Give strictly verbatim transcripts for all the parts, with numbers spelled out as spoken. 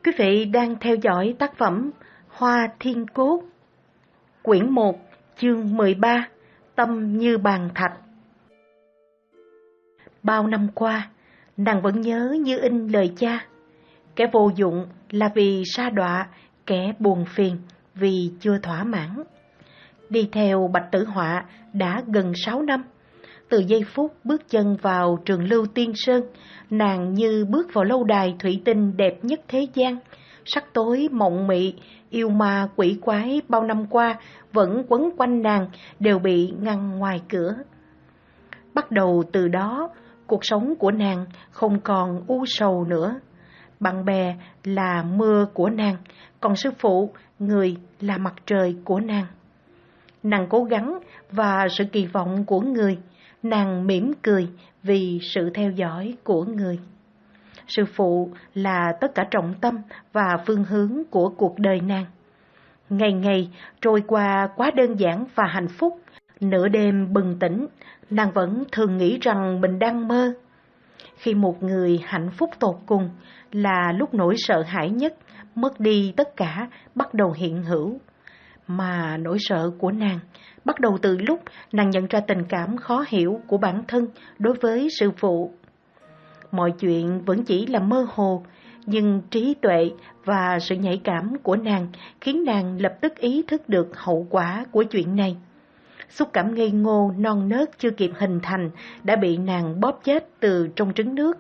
Quý vị đang theo dõi tác phẩm Hoa Thiên Cốt, quyển một, chương mười ba, Tâm như bàn thạch. Bao năm qua, nàng vẫn nhớ như in lời cha. Kẻ vô dụng là vì sa đọa, kẻ buồn phiền vì chưa thỏa mãn. Đi theo Bạch Tử Họa đã gần sáu năm. Từ giây phút bước chân vào trường Lưu Tiên Sơn, nàng như bước vào lâu đài thủy tinh đẹp nhất thế gian. Sắc tối mộng mị, yêu ma quỷ quái bao năm qua vẫn quấn quanh nàng đều bị ngăn ngoài cửa. Bắt đầu từ đó, cuộc sống của nàng không còn u sầu nữa. Bạn bè là mưa của nàng, còn sư phụ, người là mặt trời của nàng. Nàng cố gắng và sự kỳ vọng của người, nàng mỉm cười vì sự theo dõi của người. Sư phụ là tất cả trọng tâm và phương hướng của cuộc đời nàng. Ngày ngày trôi qua quá đơn giản và hạnh phúc. Nửa đêm bừng tỉnh, nàng vẫn thường nghĩ rằng mình đang mơ. Khi một người hạnh phúc tột cùng là lúc nỗi sợ hãi nhất, mất đi tất cả, bắt đầu hiện hữu. Mà nỗi sợ của nàng bắt đầu từ lúc nàng nhận ra tình cảm khó hiểu của bản thân đối với sư phụ. Mọi chuyện vẫn chỉ là mơ hồ, nhưng trí tuệ và sự nhạy cảm của nàng khiến nàng lập tức ý thức được hậu quả của chuyện này. Xúc cảm ngây ngô non nớt chưa kịp hình thành đã bị nàng bóp chết từ trong trứng nước.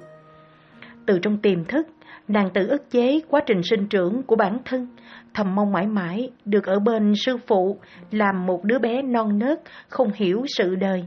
Từ trong tiềm thức, nàng tự ức chế quá trình sinh trưởng của bản thân, thầm mong mãi mãi được ở bên sư phụ, làm một đứa bé non nớt không hiểu sự đời.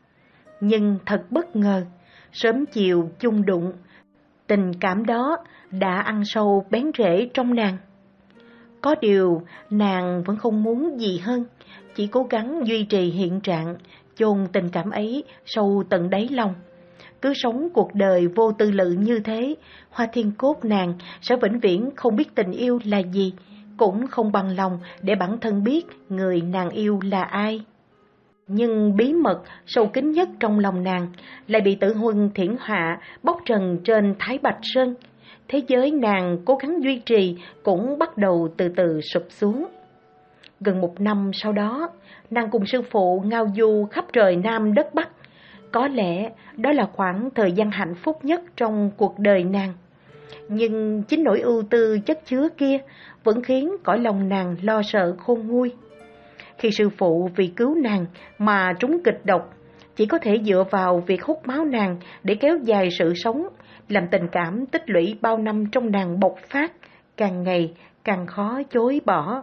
Nhưng thật bất ngờ, sớm chiều chung đụng, tình cảm đó đã ăn sâu bén rễ trong nàng. Có điều nàng vẫn không muốn gì hơn, chỉ cố gắng duy trì hiện trạng, chôn tình cảm ấy sâu tận đáy lòng. Cứ sống cuộc đời vô tư lự như thế, Hoa Thiên Cốt nàng sẽ vĩnh viễn không biết tình yêu là gì, cũng không bằng lòng để bản thân biết người nàng yêu là ai. Nhưng bí mật sâu kín nhất trong lòng nàng lại bị Tử Huân Thiển Họa bóc trần trên Thái Bạch Sơn. Thế giới nàng cố gắng duy trì cũng bắt đầu từ từ sụp xuống. Gần một năm sau đó, nàng cùng sư phụ ngao du khắp trời Nam đất Bắc. Có lẽ đó là khoảng thời gian hạnh phúc nhất trong cuộc đời nàng. Nhưng chính nỗi ưu tư chất chứa kia vẫn khiến cõi lòng nàng lo sợ khôn nguôi. Khi sư phụ vì cứu nàng mà trúng kịch độc, chỉ có thể dựa vào việc hút máu nàng để kéo dài sự sống, làm tình cảm tích lũy bao năm trong nàng bộc phát, càng ngày càng khó chối bỏ.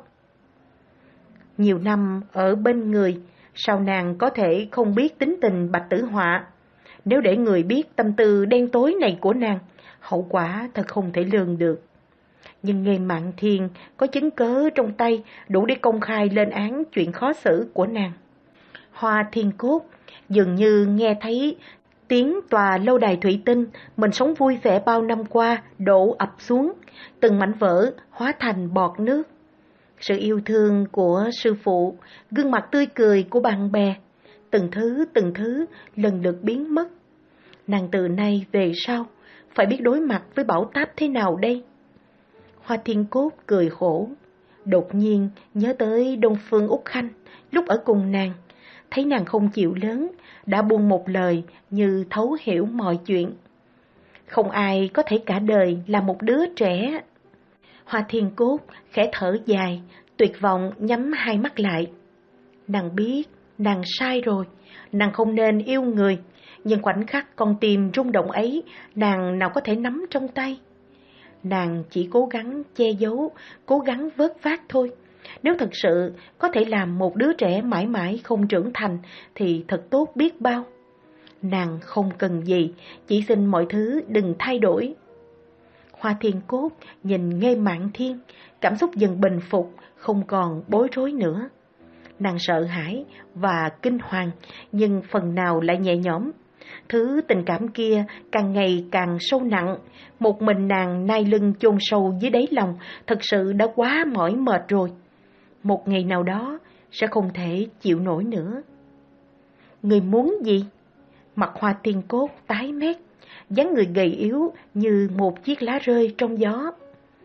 Nhiều năm ở bên người, sao nàng có thể không biết tính tình Bạch Tử Họa? Nếu để người biết tâm tư đen tối này của nàng, hậu quả thật không thể lường được. Nhưng Nghê Mạn Thiên có chứng cớ trong tay đủ để công khai lên án chuyện khó xử của nàng. Hoa Thiên Cốt dường như nghe thấy tiếng tòa lâu đài thủy tinh mình sống vui vẻ bao năm qua đổ ập xuống, từng mảnh vỡ hóa thành bọt nước. Sự yêu thương của sư phụ, gương mặt tươi cười của bạn bè, từng thứ từng thứ lần lượt biến mất. Nàng từ nay về sau phải biết đối mặt với bão táp thế nào đây? Hoa Thiên Cốt cười khổ, đột nhiên nhớ tới Đông Phương Úc Khanh lúc ở cùng nàng, thấy nàng không chịu lớn, đã buông một lời như thấu hiểu mọi chuyện. Không ai có thể cả đời là một đứa trẻ. Hoa Thiên Cốt khẽ thở dài, tuyệt vọng nhắm hai mắt lại. Nàng biết nàng sai rồi, nàng không nên yêu người, nhưng khoảnh khắc con tim rung động ấy, nàng nào có thể nắm trong tay. Nàng chỉ cố gắng che giấu, cố gắng vớt vát thôi. Nếu thật sự có thể làm một đứa trẻ mãi mãi không trưởng thành thì thật tốt biết bao. Nàng không cần gì, chỉ xin mọi thứ đừng thay đổi. Hoa Thiên Cốt nhìn Nghê Mạn Thiên, cảm xúc dần bình phục, không còn bối rối nữa. Nàng sợ hãi và kinh hoàng, nhưng phần nào lại nhẹ nhõm. Thứ tình cảm kia càng ngày càng sâu nặng, một mình nàng nai lưng chôn sâu dưới đáy lòng, thật sự đã quá mỏi mệt rồi. Một ngày nào đó sẽ không thể chịu nổi nữa. Người muốn gì? Mặt Hoa Thiên Cốt tái mét, dáng người gầy yếu như một chiếc lá rơi trong gió.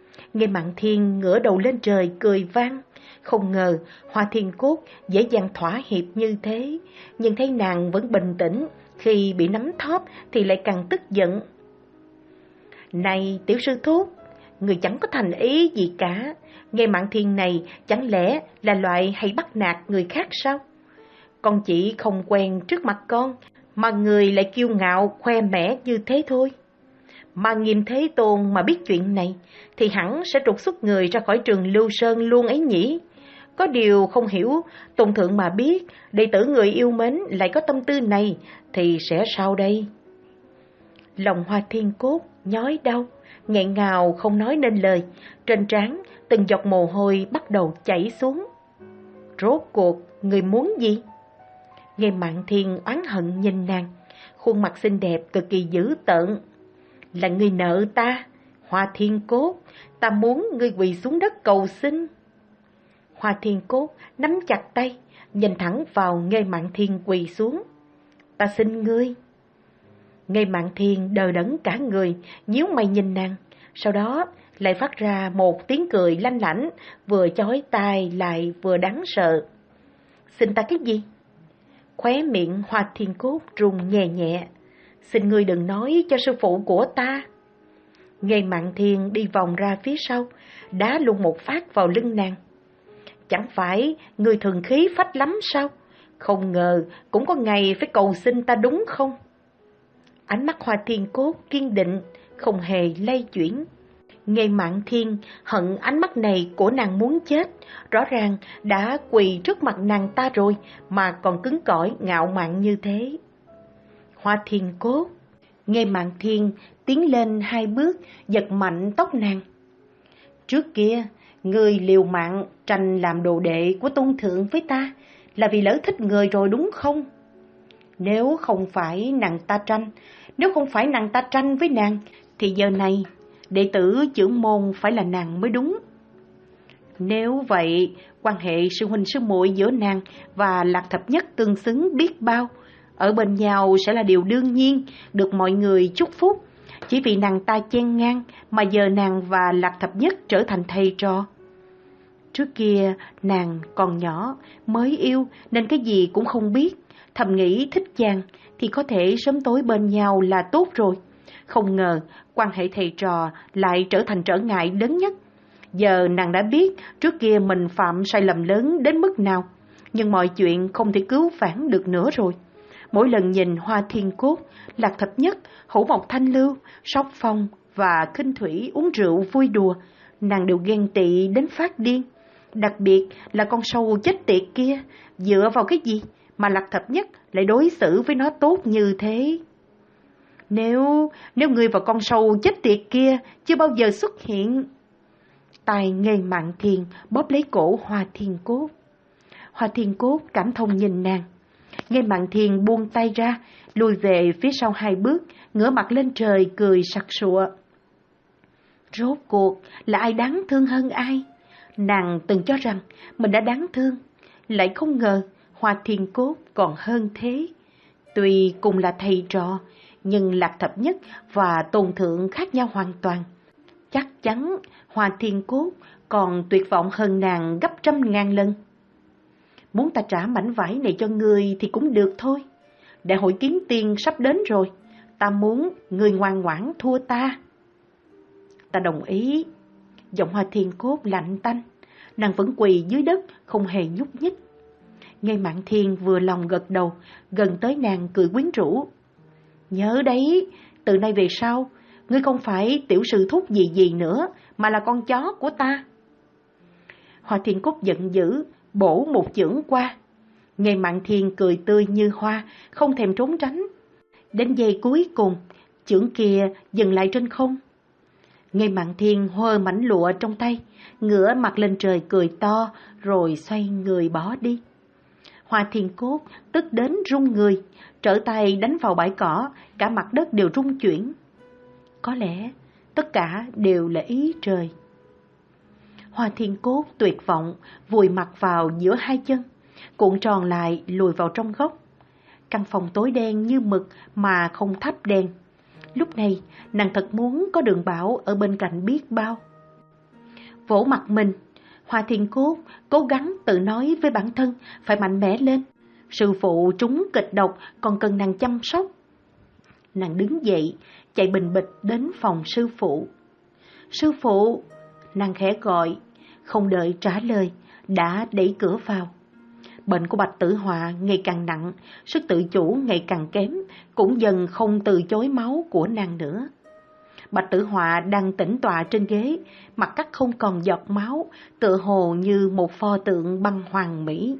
Nghe Mạn Thiên ngửa đầu lên trời cười vang. Không ngờ Hoa Thiên Cốt dễ dàng thỏa hiệp như thế, nhưng thấy nàng vẫn bình tĩnh, khi bị nắm thóp thì lại càng tức giận. Này tiểu sư thúc, người chẳng có thành ý gì cả. Nghe Mạn Thiên này chẳng lẽ là loại hay bắt nạt người khác sao? Con chỉ không quen trước mặt con, mà người lại kiêu ngạo khoe mẽ như thế thôi. Mà Nghiêm Thế Tôn mà biết chuyện này thì hẳn sẽ trục xuất người ra khỏi trường Lưu Sơn luôn ấy nhỉ. Có điều không hiểu, Tôn Thượng mà biết đệ tử người yêu mến lại có tâm tư này thì sẽ sao đây? Lòng Hoa Thiên Cốt nhói đau, nghẹn ngào không nói nên lời, trên trán từng giọt mồ hôi bắt đầu chảy xuống. Rốt cuộc người muốn gì? Nghe Mạn Thiên oán hận nhìn nàng, khuôn mặt xinh đẹp cực kỳ dữ tợn. Là người nợ ta, Hoa Thiên Cốt, ta muốn ngươi quỳ xuống đất cầu xin. Hoa Thiên Cốt nắm chặt tay, nhìn thẳng vào Nghê Mạn Thiên quỳ xuống. Ta xin ngươi. Nghê Mạn Thiên đờ đẫn cả người, nhíu mày nhìn nàng, sau đó lại phát ra một tiếng cười lanh lảnh, vừa chói tai lại vừa đáng sợ. Xin ta cái gì? Khóe miệng Hoa Thiên Cốt rung nhẹ nhẹ. Xin ngươi đừng nói cho sư phụ của ta. Nghê Mạn Thiên đi vòng ra phía sau, đá luôn một phát vào lưng nàng. Chẳng phải ngươi thường khí phách lắm sao? Không ngờ cũng có ngày phải cầu xin ta đúng không? Ánh mắt Hoa Thiên Cốt kiên định, không hề lay chuyển. Nghê Mạn Thiên hận ánh mắt này của nàng muốn chết, rõ ràng đã quỳ trước mặt nàng ta rồi mà còn cứng cỏi ngạo mạn như thế. Hoa Thiên Cốt. Nghê Mạn Thiên tiến lên hai bước, giật mạnh tóc nàng. Trước kia, ngươi liều mạng tranh làm đồ đệ của Tôn Thượng với ta là vì lỡ thích người rồi đúng không? Nếu không phải nàng ta tranh, nếu không phải nàng ta tranh với nàng, thì giờ này đệ tử trưởng môn phải là nàng mới đúng. Nếu vậy, quan hệ sư huynh sư muội giữa nàng và Lạc Thập Nhất tương xứng biết bao, ở bên nhau sẽ là điều đương nhiên, được mọi người chúc phúc. Chỉ vì nàng ta chen ngang mà giờ nàng và Lạc Thập Nhất trở thành thầy trò. Trước kia nàng còn nhỏ, mới yêu nên cái gì cũng không biết, thầm nghĩ thích chàng thì có thể sớm tối bên nhau là tốt rồi. Không ngờ quan hệ thầy trò lại trở thành trở ngại lớn nhất. Giờ nàng đã biết trước kia mình phạm sai lầm lớn đến mức nào, nhưng mọi chuyện không thể cứu vãn được nữa rồi. Mỗi lần nhìn Hoa Thiên Cốt, Lạc Thập Nhất, Hữu Mộc Thanh Lưu, Sóc Phong và Khinh Thủy uống rượu vui đùa, nàng đều ghen tị đến phát điên. Đặc biệt là con sâu chết tiệt kia, dựa vào cái gì mà Lạc Thập Nhất lại đối xử với nó tốt như thế? Nếu, nếu người và con sâu chết tiệt kia chưa bao giờ xuất hiện. Tay Nghê Mạn Thiên bóp lấy cổ Hoa Thiên Cốt. Hoa Thiên Cốt cảm thông nhìn nàng. Nghê Mạn Thiên buông tay ra, lùi về phía sau hai bước, ngửa mặt lên trời cười sặc sụa. Rốt cuộc là ai đáng thương hơn ai? Nàng từng cho rằng mình đã đáng thương, lại không ngờ Hoa Thiên Cốt còn hơn thế. Tuy cùng là thầy trò, nhưng Lạc Thập Nhất và Tôn Thượng khác nhau hoàn toàn. Chắc chắn Hoa Thiên Cốt còn tuyệt vọng hơn nàng gấp trăm ngàn lần. Muốn ta trả mảnh vải này cho ngươi thì cũng được thôi. Đại hội kiếm tiên sắp đến rồi, ta muốn ngươi ngoan ngoãn thua ta. Ta đồng ý. Giọng Hoa Thiên Cốt lạnh tanh, nàng vẫn quỳ dưới đất không hề nhúc nhích. Nghê Mạn Thiên vừa lòng gật đầu, gần tới nàng cười quyến rũ. Nhớ đấy, từ nay về sau, ngươi không phải tiểu sư thúc gì gì nữa, mà là con chó của ta. Hoa Thiên Cốt giận dữ, bổ một chưởng qua. Nghê Mạn Thiên cười tươi như hoa, không thèm trốn tránh. Đến giây cuối cùng, chưởng kia dừng lại trên không. Nghê Mạn Thiên hơ mảnh lụa trong tay, ngửa mặt lên trời cười to, rồi xoay người bỏ đi. Hoa Thiên Cốt tức đến run người, trở tay đánh vào bãi cỏ, cả mặt đất đều rung chuyển. Có lẽ tất cả đều là ý trời. Hoa Thiên Cốt tuyệt vọng, vùi mặt vào giữa hai chân, cuộn tròn lại lùi vào trong góc. Căn phòng tối đen như mực mà không thắp đèn. Lúc này nàng thật muốn có Đường Bảo ở bên cạnh biết bao. vỗ mặt mình. Hoa Thiên Cốt cố gắng tự nói với bản thân phải mạnh mẽ lên. Sư phụ trúng kịch độc còn cần nàng chăm sóc. Nàng đứng dậy, chạy bình bịch đến phòng sư phụ. Sư phụ! Nàng khẽ gọi, không đợi trả lời, đã đẩy cửa vào. Bệnh của Bạch Tử Họa ngày càng nặng, sức tự chủ ngày càng kém, cũng dần không từ chối máu của nàng nữa. Bạch Tử Họa đang tĩnh tọa trên ghế, mặt cắt không còn giọt máu, tựa hồ như một pho tượng băng hoàng mỹ.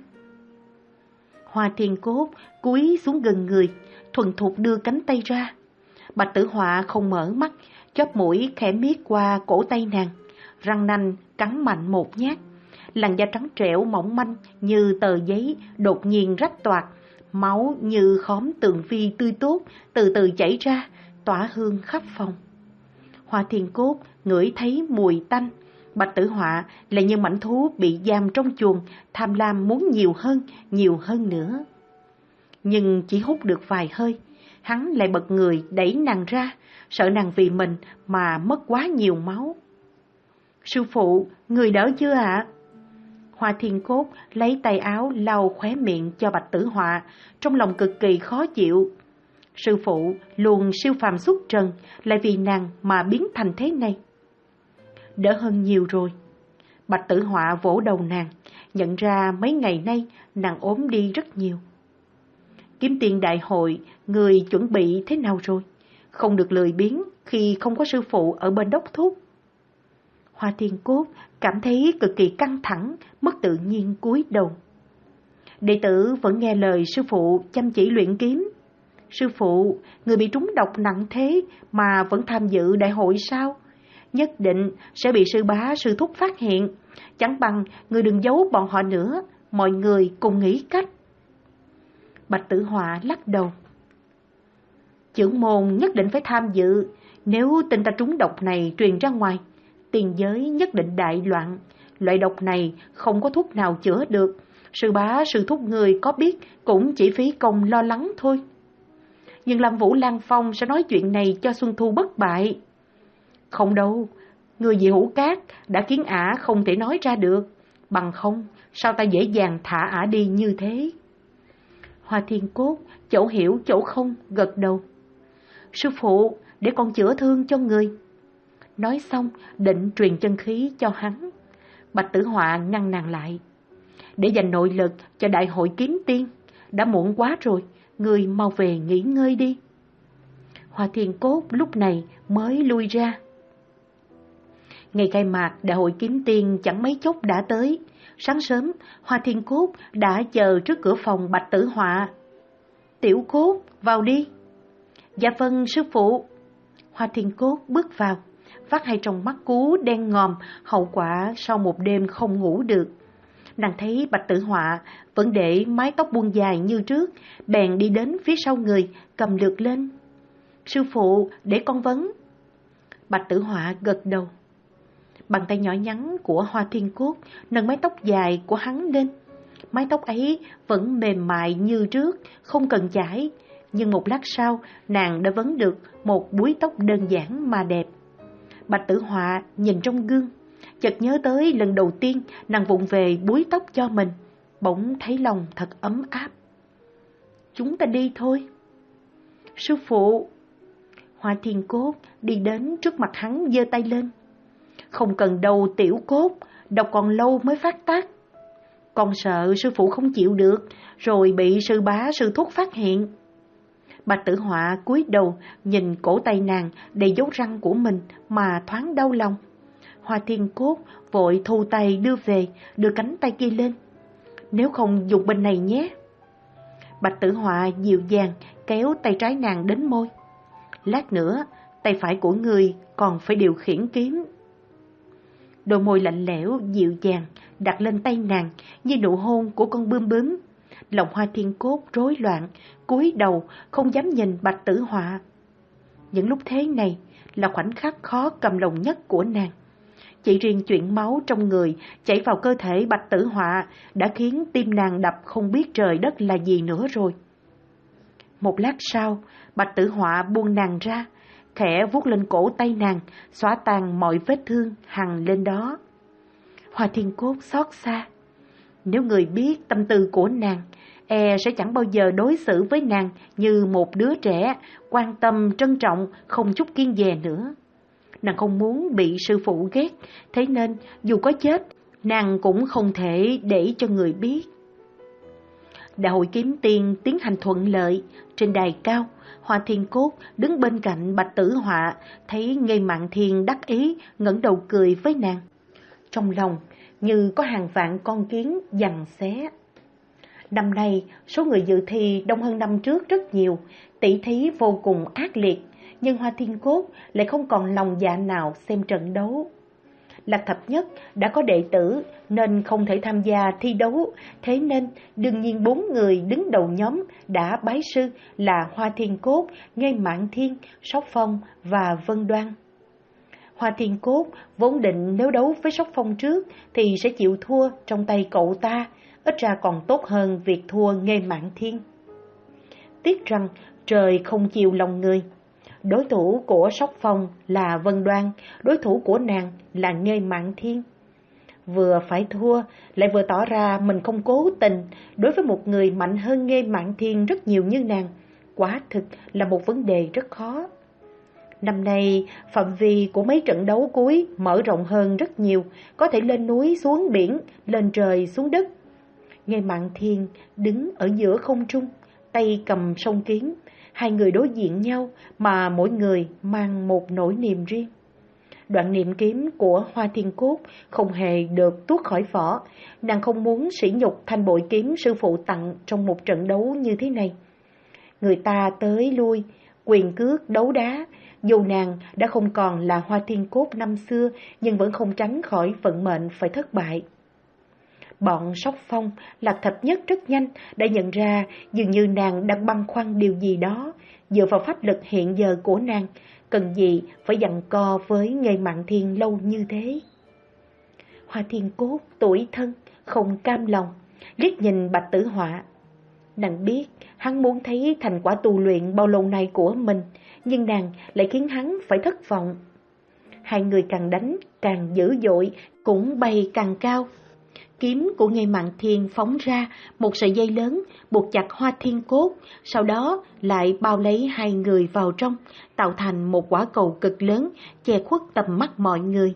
Hoa Thiên Cốt cúi xuống gần người, thuần thục đưa cánh tay ra. Bạch Tử Họa không mở mắt, chóp mũi khẽ miết qua cổ tay nàng, răng nanh cắn mạnh một nhát. Làn da trắng trẻo mỏng manh như tờ giấy đột nhiên rách toạc, máu như khóm tường vi tươi tốt từ từ chảy ra, tỏa hương khắp phòng. Hoa Thiên Cốt ngửi thấy mùi tanh. Bạch Tử Họa là như mãnh thú bị giam trong chuồng, tham lam muốn nhiều hơn, nhiều hơn nữa. Nhưng chỉ hút được vài hơi, hắn lại bật người đẩy nàng ra, sợ nàng vì mình mà mất quá nhiều máu. Sư phụ, người đỡ chưa ạ? Hoa Thiên Cốt lấy tay áo lau khóe miệng cho Bạch Tử Họa, trong lòng cực kỳ khó chịu. Sư phụ luôn siêu phàm xuất trần, lại vì nàng mà biến thành thế này. Đỡ hơn nhiều rồi. Bạch Tử Họa vỗ đầu nàng, nhận ra mấy ngày nay nàng ốm đi rất nhiều. Kiếm tiền đại hội, người chuẩn bị thế nào rồi? Không được lười biếng khi không có sư phụ ở bên đốc thúc. Hoa Thiên Cốt cảm thấy cực kỳ căng thẳng, mất tự nhiên cúi đầu. Đệ tử vẫn nghe lời sư phụ chăm chỉ luyện kiếm. Sư phụ, người bị trúng độc nặng thế mà vẫn tham dự đại hội sao? Nhất định sẽ bị sư bá sư thúc phát hiện. Chẳng bằng người đừng giấu bọn họ nữa, mọi người cùng nghĩ cách. Bạch Tử Họa lắc đầu. Chưởng môn nhất định phải tham dự, nếu tin ta trúng độc này truyền ra ngoài, tiền giới nhất định đại loạn. Loại độc này không có thuốc nào chữa được, sư bá sư thúc người có biết cũng chỉ phí công lo lắng thôi. Nhưng Lâm Vũ Lan Phong sẽ nói chuyện này cho Xuân Thu bất bại. Không đâu, người dị hữu cát đã khiến ả không thể nói ra được, bằng không sao ta dễ dàng thả ả đi như thế. Hoa Thiên Cốt chỗ hiểu chỗ không gật đầu. Sư phụ, để con chữa thương cho người. Nói xong định truyền chân khí cho hắn. Bạch Tử Họa ngăn nàng lại. Để dành nội lực cho đại hội kiếm tiên, đã muộn quá rồi, người mau về nghỉ ngơi đi. Hoa Thiên Cốt lúc này mới lui ra. Ngày khai mạc đại hội kiếm tiên chẳng mấy chốc đã tới. Sáng sớm, Hoa Thiên Cốt đã chờ trước cửa phòng Bạch Tử Họa. Tiểu Cốt, vào đi. Dạ vâng, sư phụ. Hoa Thiên Cốt bước vào, vắt hai tròng mắt cú đen ngòm, hậu quả sau một đêm không ngủ được. Nàng thấy Bạch Tử Họa vẫn để mái tóc buông dài như trước, bèn đi đến phía sau người, cầm lược lên. Sư phụ, để con vấn. Bạch Tử Họa gật đầu. Bàn tay nhỏ nhắn của Hoa Thiên Cốt nâng mái tóc dài của hắn lên. Mái tóc ấy vẫn mềm mại như trước, không cần chải, nhưng một lát sau nàng đã vấn được một búi tóc đơn giản mà đẹp. Bạch Tử Họa nhìn trong gương, chợt nhớ tới lần đầu tiên nàng vụng về búi tóc cho mình, bỗng thấy lòng thật ấm áp. Chúng ta đi thôi. Sư phụ. Hoa Thiên Cốt đi đến trước mặt hắn giơ tay lên. Không cần đâu Tiểu Cốt, độc còn lâu mới phát tác. Con sợ sư phụ không chịu được, rồi bị sư bá sư thúc phát hiện. Bạch Tử Họa cúi đầu nhìn cổ tay nàng đầy dấu răng của mình mà thoáng đau lòng. Hoa Thiên Cốt vội thu tay đưa về, đưa cánh tay kia lên. Nếu không dùng bên này nhé. Bạch Tử Họa dịu dàng kéo tay trái nàng đến môi. Lát nữa, tay phải của người còn phải điều khiển kiếm. Đôi môi lạnh lẽo, dịu dàng đặt lên tay nàng như nụ hôn của con bướm bướm. Lòng Hoa Thiên Cốt rối loạn, cúi đầu không dám nhìn Bạch Tử Họa. Những lúc thế này là khoảnh khắc khó cầm lòng nhất của nàng. Chỉ riêng chuyện máu trong người chảy vào cơ thể Bạch Tử Họa đã khiến tim nàng đập không biết trời đất là gì nữa rồi. Một lát sau, Bạch Tử Họa buông nàng ra, khẽ vuốt lên cổ tay nàng, xóa tan mọi vết thương hằn lên đó. Hoa Thiên Cốt xót xa. Nếu người biết tâm tư của nàng, e sẽ chẳng bao giờ đối xử với nàng như một đứa trẻ, quan tâm, trân trọng, không chút kiêng dè nữa. Nàng không muốn bị sư phụ ghét, thế nên dù có chết, nàng cũng không thể để cho người biết. Đại hội kiếm tiên tiến hành thuận lợi. Trên đài cao, Hoa Thiên Cốt đứng bên cạnh Bạch Tử Họa, thấy Nghê Mạn Thiên đắc ý, ngẩng đầu cười với nàng. Trong lòng như có hàng vạn con kiến giằng xé. Năm nay, số người dự thi đông hơn năm trước rất nhiều, tỷ thí vô cùng ác liệt, nhưng Hoa Thiên Cốt lại không còn lòng dạ nào xem trận đấu. Lạc Thập Nhất đã có đệ tử nên không thể tham gia thi đấu, thế nên đương nhiên bốn người đứng đầu nhóm đã bái sư là Hoa Thiên Cốt, Nghê Mạn Thiên, Sóc Phong và Vân Đoan. Hoa Thiên Cốt vốn định nếu đấu với Sóc Phong trước thì sẽ chịu thua trong tay cậu ta, ít ra còn tốt hơn việc thua Nghê Mạn Thiên. Tiếc rằng trời không chiều lòng người. Đối thủ của Sóc Phong là Vân Đoan, đối thủ của nàng là Nghê Mạn Thiên. Vừa phải thua, lại vừa tỏ ra mình không cố tình, đối với một người mạnh hơn Nghê Mạn Thiên rất nhiều như nàng, quả thực là một vấn đề rất khó. Năm nay, phạm vi của mấy trận đấu cuối mở rộng hơn rất nhiều, có thể lên núi xuống biển, lên trời xuống đất. Nghê Mạn Thiên đứng ở giữa không trung, tay cầm song kiếm, hai người đối diện nhau mà mỗi người mang một nỗi niềm riêng. Đoạn niệm kiếm của Hoa Thiên Cốt không hề được tuốt khỏi vỏ, nàng không muốn sỉ nhục thanh bội kiếm sư phụ tặng trong một trận đấu như thế này. Người ta tới lui, quyền cước đấu đá, dù nàng đã không còn là Hoa Thiên Cốt năm xưa nhưng vẫn không tránh khỏi vận mệnh phải thất bại. Bọn Sóc Phong, Lạc Thập Nhất rất nhanh đã nhận ra dường như nàng đang băn khoăn điều gì đó. Dựa vào pháp lực hiện giờ của nàng, cần gì phải giằng co với Nghê Mạn Thiên lâu như thế. Hoa Thiên Cốt tủi thân, không cam lòng, liếc nhìn Bạch Tử Họa. Nàng biết hắn muốn thấy thành quả tu luyện bao lâu nay của mình, nhưng nàng lại khiến hắn phải thất vọng. Hai người càng đánh càng dữ dội, cũng bay càng cao. Kiếm của Nghê Mạn Thiên phóng ra một sợi dây lớn, buộc chặt Hoa Thiên Cốt, sau đó lại bao lấy hai người vào trong, tạo thành một quả cầu cực lớn, che khuất tầm mắt mọi người.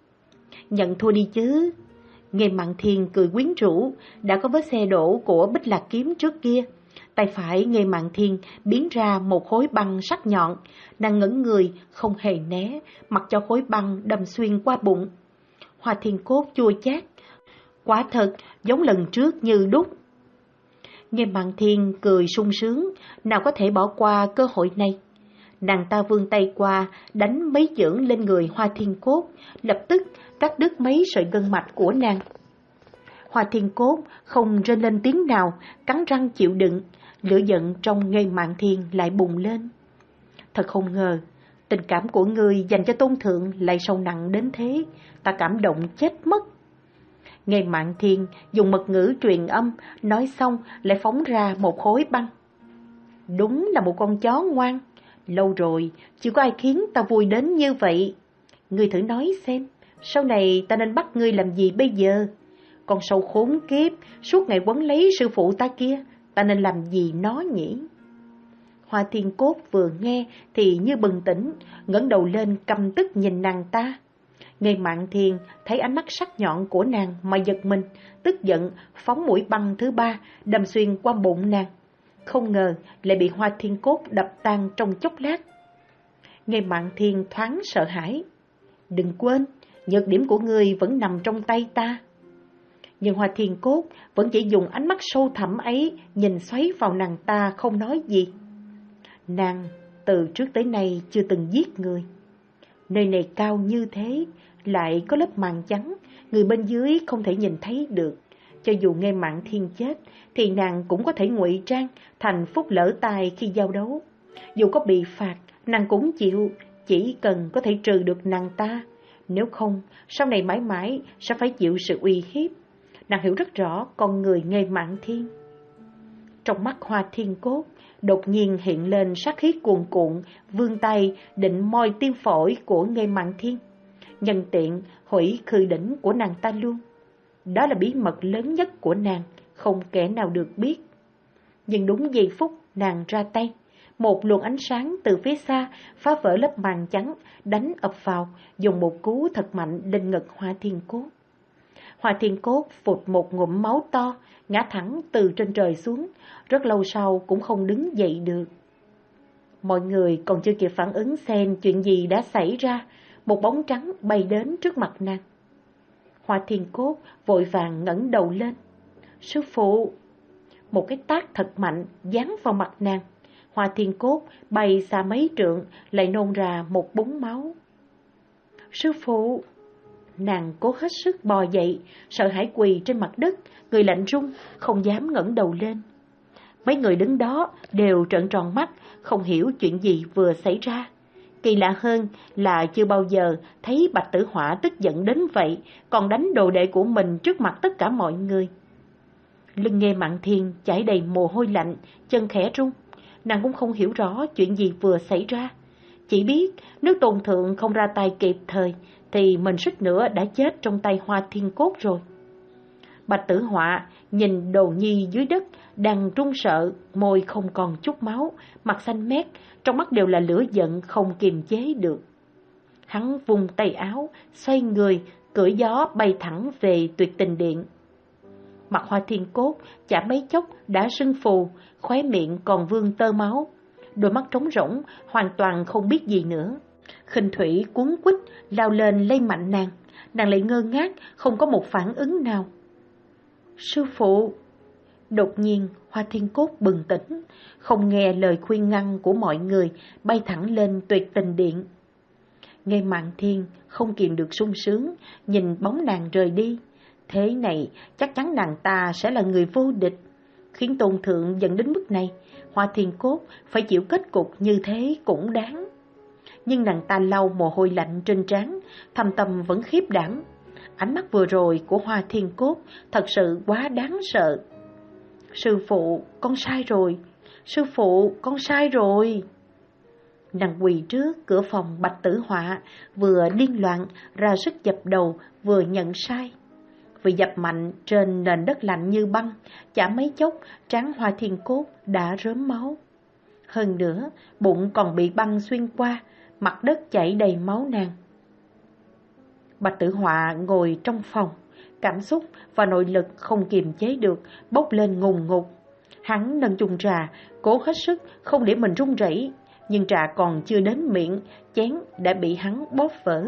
Nhận thua đi chứ. Nghê Mạn Thiên cười quyến rũ, đã có vết xe đổ của Bích Lạc kiếm trước kia. Tay phải Nghê Mạn Thiên biến ra một khối băng sắc nhọn, nàng ngẩng người, không hề né, mặc cho khối băng đâm xuyên qua bụng. Hoa Thiên Cốt chua chát, quả thật giống lần trước như đúc. Nghê Mạn Thiên cười sung sướng, nào có thể bỏ qua cơ hội này. Nàng ta vươn tay qua, đánh mấy chưởng lên người Hoa Thiên Cốt, lập tức cắt đứt mấy sợi gân mạch của nàng. Hoa Thiên Cốt không rên lên tiếng nào, cắn răng chịu đựng, lửa giận trong Nghê Mạn Thiên lại bùng lên. Thật không ngờ, tình cảm của ngươi dành cho Tôn Thượng lại sâu nặng đến thế, ta cảm động chết mất. Nghê Mạn Thiên dùng mật ngữ truyền âm, nói xong lại phóng ra một khối băng. Đúng là một con chó ngoan, lâu rồi chưa có ai khiến ta vui đến như vậy. Ngươi thử nói xem, sau này ta nên bắt ngươi làm gì bây giờ? Con sâu khốn kiếp, suốt ngày quấn lấy sư phụ ta kia, ta nên làm gì nó nhỉ? Hoa Thiên Cốt vừa nghe thì như bừng tỉnh, ngẩng đầu lên căm tức nhìn nàng ta. Nghê Mạn Thiên thấy ánh mắt sắc nhọn của nàng mà giật mình, tức giận phóng mũi băng thứ ba đâm xuyên qua bụng nàng. Không ngờ lại bị Hoa Thiên Cốt đập tan trong chốc lát. Nghê Mạn Thiên thoáng sợ hãi. Đừng quên, nhược điểm của ngươi vẫn nằm trong tay ta. Nhưng Hoa Thiên Cốt vẫn chỉ dùng ánh mắt sâu thẳm ấy nhìn xoáy vào nàng ta, không nói gì. Nàng từ trước tới nay chưa từng giết người. Nơi này cao như thế, lại có lớp màn trắng, người bên dưới không thể nhìn thấy được. Cho dù Nghê Mạn Thiên chết, thì nàng cũng có thể ngụy trang thành phúc lỡ tài khi giao đấu. Dù có bị phạt, nàng cũng chịu, chỉ cần có thể trừ được nàng ta. Nếu không, sau này mãi mãi sẽ phải chịu sự uy hiếp. Nàng hiểu rất rõ con người Nghê Mạn Thiên. Trong mắt Hoa Thiên Cốt đột nhiên hiện lên sát khí cuồn cuộn, vươn tay định moi tim phổi của Nghê Mạn Thiên. nhân tiện hủy khư đỉnh của nàng ta luôn. Đó là bí mật lớn nhất của nàng, không kẻ nào được biết. Nhưng đúng giây phút nàng ra tay, một luồng ánh sáng từ phía xa phá vỡ lớp màn trắng, đánh ập vào, dùng một cú thật mạnh lên ngực Hoa Thiên Cốt. Hoa Thiên Cốt phụt một ngụm máu to, ngã thẳng từ trên trời xuống, rất lâu sau cũng không đứng dậy được. Mọi người còn chưa kịp phản ứng xem chuyện gì đã xảy ra, một bóng trắng bay đến trước mặt nàng. Hoa Thiên Cốt vội vàng ngẩng đầu lên. Sư phụ! Một cái tát thật mạnh giáng vào mặt nàng. Hoa Thiên Cốt bay xa mấy trượng, lại nôn ra một búng máu. Sư phụ! Nàng cố hết sức bò dậy, sợ hãi quỳ trên mặt đất, người lạnh run, không dám ngẩng đầu lên. Mấy người đứng đó đều trợn tròn mắt, không hiểu chuyện gì vừa xảy ra. Kỳ lạ hơn là chưa bao giờ thấy Bạch Tử Họa tức giận đến vậy, còn đánh đồ đệ của mình trước mặt tất cả mọi người. Lưng Nghe Mạn Thiên chảy đầy mồ hôi lạnh, chân khẽ run. Nàng cũng không hiểu rõ chuyện gì vừa xảy ra. Chỉ biết nếu Tôn Thượng không ra tay kịp thời, thì mình suýt nữa đã chết trong tay Hoa Thiên Cốt rồi. Bạch Tử Họa nhìn Đồ Nhi dưới đất, đang run sợ, môi không còn chút máu, mặt xanh mét, trong mắt đều là lửa giận không kiềm chế được. Hắn vung tay áo, xoay người, cưỡi gió bay thẳng về Tuyệt Tình Điện. Mặt Hoa Thiên Cốt chả mấy chốc đã sưng phù, khóe miệng còn vương tơ máu, đôi mắt trống rỗng, hoàn toàn không biết gì nữa. Khinh Thủy cuống quýt lao lên lay mạnh nàng, nàng lại ngơ ngác, không có một phản ứng nào. Sư phụ! Đột nhiên Hoa Thiên Cốt bừng tỉnh, không nghe lời khuyên ngăn của mọi người, bay thẳng lên Tuyệt Tình Điện. Nghe Mạn Thiên không kìm được sung sướng, nhìn bóng nàng rời đi. Thế này chắc chắn nàng ta sẽ là người vô địch. Khiến Tôn Thượng dẫn đến mức này, Hoa Thiên Cốt phải chịu kết cục như thế cũng đáng. Nhưng nàng ta lau mồ hôi lạnh trên trán, thâm tâm vẫn khiếp đảm. Ánh mắt vừa rồi của Hoa Thiên Cốt thật sự quá đáng sợ. Sư phụ, con sai rồi. Sư phụ, con sai rồi. Nàng quỳ trước cửa phòng Bạch Tử Họa, vừa điên loạn ra sức dập đầu, vừa nhận sai. Vì dập mạnh trên nền đất lạnh như băng, chả mấy chốc trán Hoa Thiên Cốt đã rớm máu. Hơn nữa, bụng còn bị băng xuyên qua, mặt đất chảy đầy máu nàng. Bạch Tử Họa ngồi trong phòng, cảm xúc và nội lực không kiềm chế được, bốc lên ngùng ngục. Hắn nâng chung trà, cố hết sức không để mình run rẩy, nhưng trà còn chưa đến miệng, chén đã bị hắn bóp vỡ.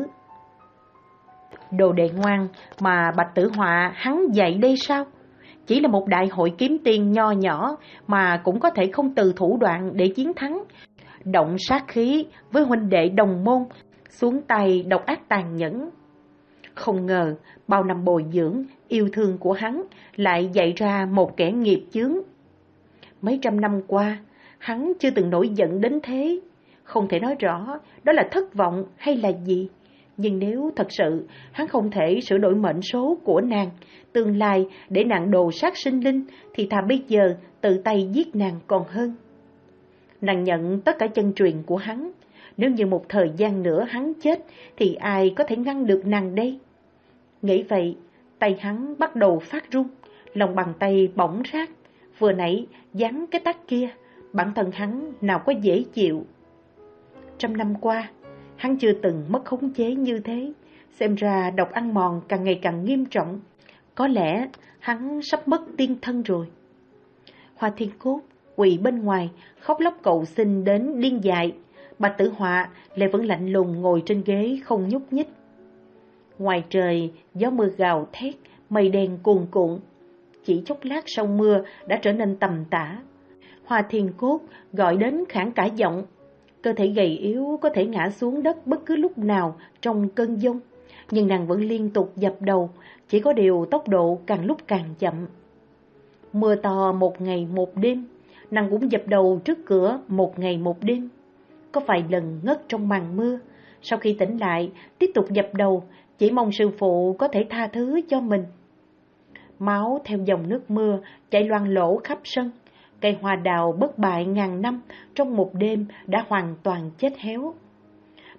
Đồ đệ ngoan mà Bạch Tử Họa hắn dạy đây sao? Chỉ là một đại hội kiếm tiên nho nhỏ mà cũng có thể không từ thủ đoạn để chiến thắng. Động sát khí với huynh đệ đồng môn, xuống tay độc ác tàn nhẫn. Không ngờ bao năm bồi dưỡng, yêu thương của hắn lại dạy ra một kẻ nghiệp chướng. Mấy trăm năm qua, hắn chưa từng nổi giận đến thế. Không thể nói rõ đó là thất vọng hay là gì. Nhưng nếu thật sự hắn không thể sửa đổi mệnh số của nàng, tương lai để nàng đồ sát sinh linh, thì thà bây giờ tự tay giết nàng còn hơn. Nàng nhận tất cả chân truyền của hắn. Nếu như một thời gian nữa hắn chết, thì ai có thể ngăn được nàng đây? Nghĩ vậy, tay hắn bắt đầu phát run, lòng bàn tay bỏng rát. Vừa nãy giáng cái tát kia, bản thân hắn nào có dễ chịu. Trăm năm qua, hắn chưa từng mất khống chế như thế, xem ra độc ăn mòn càng ngày càng nghiêm trọng. Có lẽ hắn sắp mất tiên thân rồi. Hoa Thiên Cốt quỳ bên ngoài, khóc lóc cầu xin đến điên dại. Bạch Tử Họa lại vẫn lạnh lùng ngồi trên ghế không nhúc nhích. Ngoài trời, gió mưa gào thét, mây đen cuồn cuộn. Chỉ chốc lát sau mưa đã trở nên tầm tã. Hoa Thiên Cốt gọi đến khản cả giọng. Cơ thể gầy yếu có thể ngã xuống đất bất cứ lúc nào trong cơn giông. Nhưng nàng vẫn liên tục dập đầu, chỉ có điều tốc độ càng lúc càng chậm. Mưa to một ngày một đêm, nàng cũng dập đầu trước cửa một ngày một đêm. Có vài lần ngất trong màn mưa, sau khi tỉnh lại tiếp tục dập đầu, chỉ mong sư phụ có thể tha thứ cho mình. Máu theo dòng nước mưa chảy loang lổ khắp sân. Cây hoa đào bất bại ngàn năm trong một đêm đã hoàn toàn chết héo.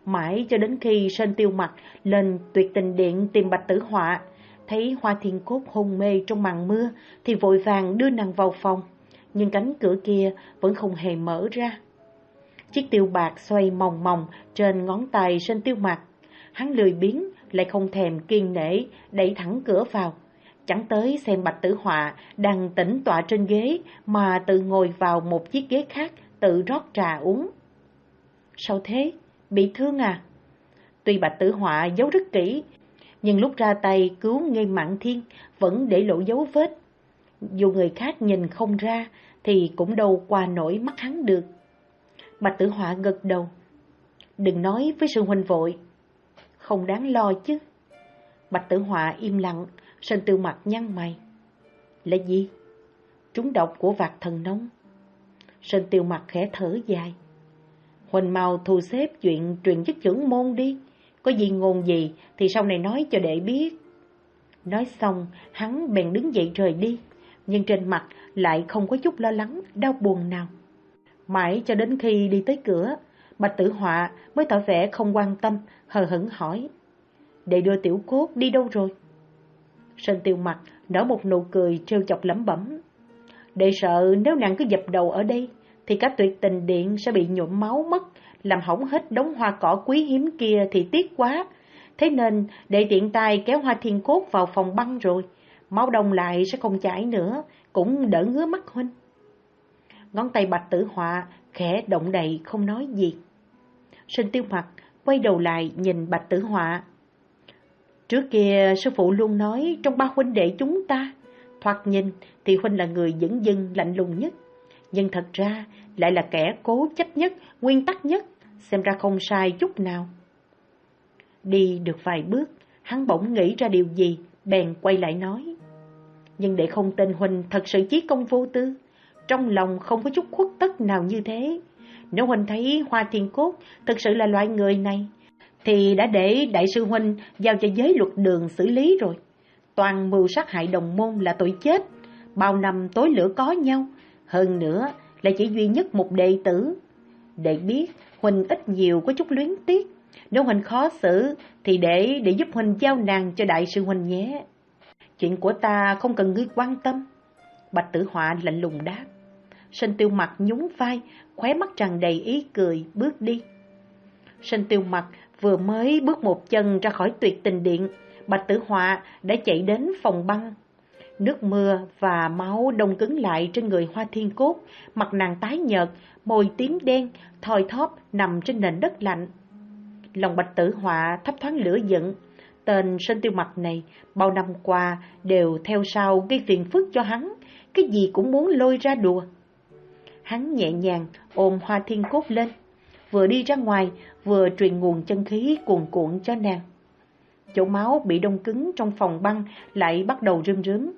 Mãi cho đến khi Sơn Tiêu Mặc lên Tuyệt Tình Điện tìm Bạch Tử Họa, thấy Hoa Thiên Cốt hôn mê trong màn mưa thì vội vàng đưa nàng vào phòng, nhưng cánh cửa kia vẫn không hề mở ra. Chiếc tiêu bạc xoay mòng mòng trên ngón tay Sơn Tiêu Mặc. Hắn lười biếng lại không thèm kiêng nể đẩy thẳng cửa vào, chẳng tới xem Bạch Tử Họa đang tĩnh tọa trên ghế mà tự ngồi vào một chiếc ghế khác tự rót trà uống. Sao thế? Bị thương à? Tuy Bạch Tử Họa giấu rất kỹ, nhưng lúc ra tay cứu Nghê Mạn Thiên vẫn để lộ dấu vết. Dù người khác nhìn không ra thì cũng đâu qua nổi mắt hắn được. Bạch Tử Họa gật đầu. Đừng nói với sư huynh vội. Không đáng lo chứ. Bạch Tử Họa im lặng. Sơn Tiêu Mặc nhăn mày. Là gì? Trúng độc của vạc thần nông. Sơn Tiêu Mặc khẽ thở dài. Huỳnh mau thu xếp chuyện truyền chức trưởng môn đi. Có gì ngôn gì thì sau này nói cho đệ biết. Nói xong hắn bèn đứng dậy rời đi, nhưng trên mặt lại không có chút lo lắng, đau buồn nào. Mãi cho đến khi đi tới cửa, Bạch Tử Họa mới tỏ vẻ không quan tâm, hờ hững hỏi. Đệ đưa Tiểu Cốt đi đâu rồi? Sơn Tiêu Mặc nở một nụ cười trêu chọc lẩm bẩm. Đệ sợ nếu nàng cứ dập đầu ở đây thì cả Tuyệt Tình Điện sẽ bị nhuộm máu mất, làm hỏng hết đống hoa cỏ quý hiếm kia thì tiếc quá. Thế nên đệ tiện tay kéo Hoa Thiên Cốt vào phòng băng rồi, máu đông lại sẽ không chảy nữa, cũng đỡ ngứa mắt huynh. Ngón tay Bạch Tử Họa khẽ động đậy không nói gì. Sơn Tiêu Mặc quay đầu lại nhìn Bạch Tử Họa. Trước kia sư phụ luôn nói trong ba huynh đệ chúng ta, thoạt nhìn thì huynh là người dửng dưng lạnh lùng nhất, nhưng thật ra lại là kẻ cố chấp nhất, nguyên tắc nhất, xem ra không sai chút nào. Đi được vài bước, hắn bỗng nghĩ ra điều gì, bèn quay lại nói. Nhưng để không tin huynh thật sự chí công vô tư, trong lòng không có chút khuất tất nào như thế. Nếu huynh thấy Hoa Thiên Cốt thực sự là loại người này, thì đã để đại sư huynh giao cho giới luật đường xử lý rồi. Toàn mưu sát hại đồng môn là tội chết, bao năm tối lửa có nhau, hơn nữa là chỉ duy nhất một đệ tử. Đệ biết huynh ít nhiều có chút luyến tiếc, nếu huynh khó xử thì để để giúp huynh giao nàng cho đại sư huynh nhé. Chuyện của ta không cần ngươi quan tâm. Bạch Tử Họa lạnh lùng đáp. Sơn Tiêu Mặc nhún vai, khóe mắt tràn đầy ý cười, bước đi. Sơn Tiêu Mặc vừa mới bước một chân ra khỏi Tuyệt Tình Điện, Bạch Tử Họa đã chạy đến phòng băng. Nước mưa và máu đông cứng lại trên người Hoa Thiên Cốt, mặt nàng tái nhợt, môi tím đen, thoi thóp nằm trên nền đất lạnh. Lòng Bạch Tử Họa thấp thoáng lửa giận. Tên Sơn Tiêu Mặc này bao năm qua đều theo sau gây phiền phức cho hắn, cái gì cũng muốn lôi ra đùa. Hắn nhẹ nhàng ôm Hoa Thiên Cốt lên, vừa đi ra ngoài vừa truyền nguồn chân khí cuồn cuộn cho nàng. Chỗ máu bị đông cứng trong phòng băng lại bắt đầu rơm rớm.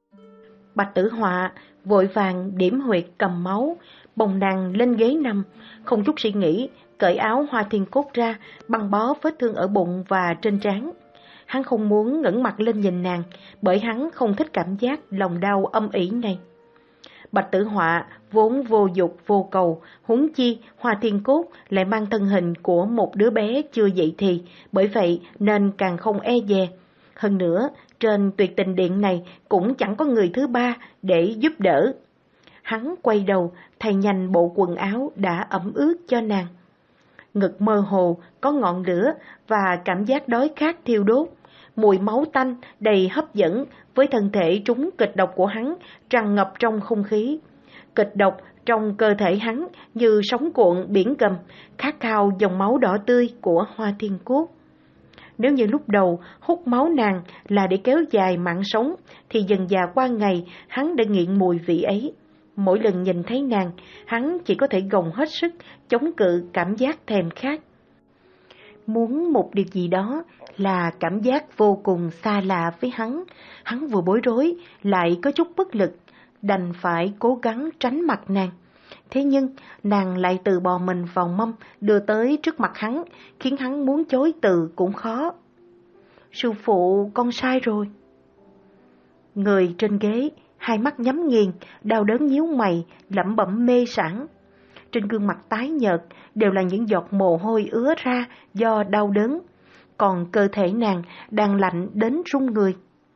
Bạch Tử Họa vội vàng điểm huyệt cầm máu, bồng nàng lên ghế nằm, không chút suy nghĩ, cởi áo Hoa Thiên Cốt ra, băng bó vết thương ở bụng và trên trán. Hắn không muốn ngẩng mặt lên nhìn nàng, bởi hắn không thích cảm giác lòng đau âm ỉ này. Bạch Tử Họa vốn vô dục vô cầu, huống chi Hoa Thiên Cốt lại mang thân hình của một đứa bé chưa dậy thì, bởi vậy nên càng không e dè. Hơn nữa, trên Tuyệt Tình Điện này cũng chẳng có người thứ ba để giúp đỡ. Hắn quay đầu, thay nhanh bộ quần áo đã ẩm ướt cho nàng. Ngực mơ hồ, có ngọn lửa và cảm giác đói khát thiêu đốt. Mùi máu tanh đầy hấp dẫn với thân thể trúng kịch độc của hắn tràn ngập trong không khí. Kịch độc trong cơ thể hắn như sóng cuộn biển gầm, khát khao dòng máu đỏ tươi của Hoa Thiên Cốt. Nếu như lúc đầu hút máu nàng là để kéo dài mạng sống, thì dần dà qua ngày hắn đã nghiện mùi vị ấy. Mỗi lần nhìn thấy nàng, hắn chỉ có thể gồng hết sức, chống cự cảm giác thèm khát. Muốn một điều gì đó là cảm giác vô cùng xa lạ với hắn. Hắn vừa bối rối, lại có chút bất lực, đành phải cố gắng tránh mặt nàng. Thế nhưng, nàng lại từ bò mình vào mâm, đưa tới trước mặt hắn, khiến hắn muốn chối từ cũng khó. Sư phụ, con sai rồi. Người trên ghế, hai mắt nhắm nghiền, đau đớn nhíu mày, lẩm bẩm mê sảng. trên gương mặt tái nhợt đều là những giọt mồ hôi ứa ra do đau đớn, còn cơ thể nàng đang lạnh đến run người.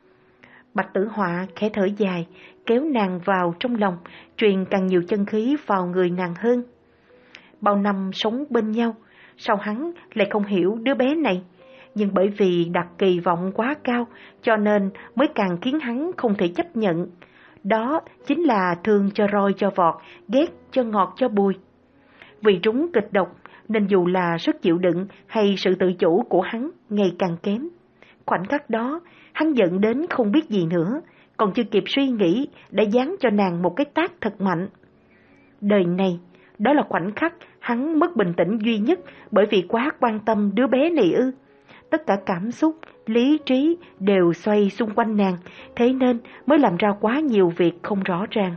Bạch Tử Họa khẽ thở dài, kéo nàng vào trong lòng, truyền càng nhiều chân khí vào người nàng hơn. Bao năm sống bên nhau, sao hắn lại không hiểu đứa bé này? Nhưng bởi vì đặt kỳ vọng quá cao, cho nên mới càng khiến hắn không thể chấp nhận. Đó chính là thương cho roi cho vọt, ghét cho ngọt cho bùi. Vì trúng kịch độc, nên dù là sức chịu đựng hay sự tự chủ của hắn ngày càng kém. Khoảnh khắc đó, hắn giận đến không biết gì nữa, còn chưa kịp suy nghĩ đã giáng cho nàng một cái tát thật mạnh. Đời này, đó là khoảnh khắc hắn mất bình tĩnh duy nhất bởi vì quá quan tâm đứa bé này ư. Tất cả cảm xúc, lý trí đều xoay xung quanh nàng, thế nên mới làm ra quá nhiều việc không rõ ràng.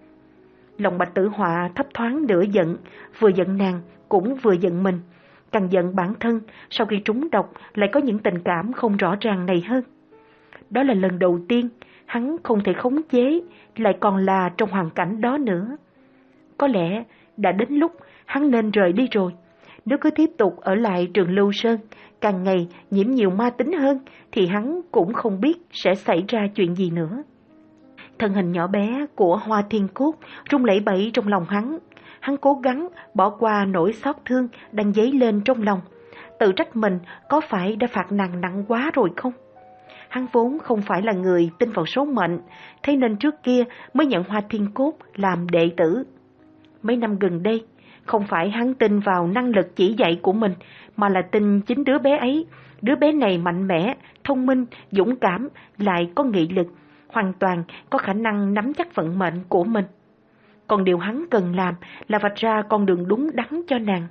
Lòng Bạch Tử Họa thấp thoáng nửa giận, vừa giận nàng cũng vừa giận mình. Càng giận bản thân, sau khi trúng độc lại có những tình cảm không rõ ràng này hơn. Đó là lần đầu tiên hắn không thể khống chế, lại còn là trong hoàn cảnh đó nữa. Có lẽ đã đến lúc hắn nên rời đi rồi. Nếu cứ tiếp tục ở lại Trường Lưu Sơn, càng ngày nhiễm nhiều ma tính hơn, thì hắn cũng không biết sẽ xảy ra chuyện gì nữa. Thân hình nhỏ bé của Hoa Thiên Cốt rung lẩy bẩy trong lòng hắn. Hắn cố gắng bỏ qua nỗi xót thương đang dấy lên trong lòng, tự trách mình có phải đã phạt nàng nặng quá rồi không? Hắn vốn không phải là người tin vào số mệnh, thế nên trước kia mới nhận Hoa Thiên Cốt làm đệ tử. Mấy năm gần đây, không phải hắn tin vào năng lực chỉ dạy của mình, mà là tin chính đứa bé ấy. Đứa bé này mạnh mẽ, thông minh, dũng cảm, lại có nghị lực, hoàn toàn có khả năng nắm chắc vận mệnh của mình. Còn điều hắn cần làm là vạch ra con đường đúng đắn cho nàng.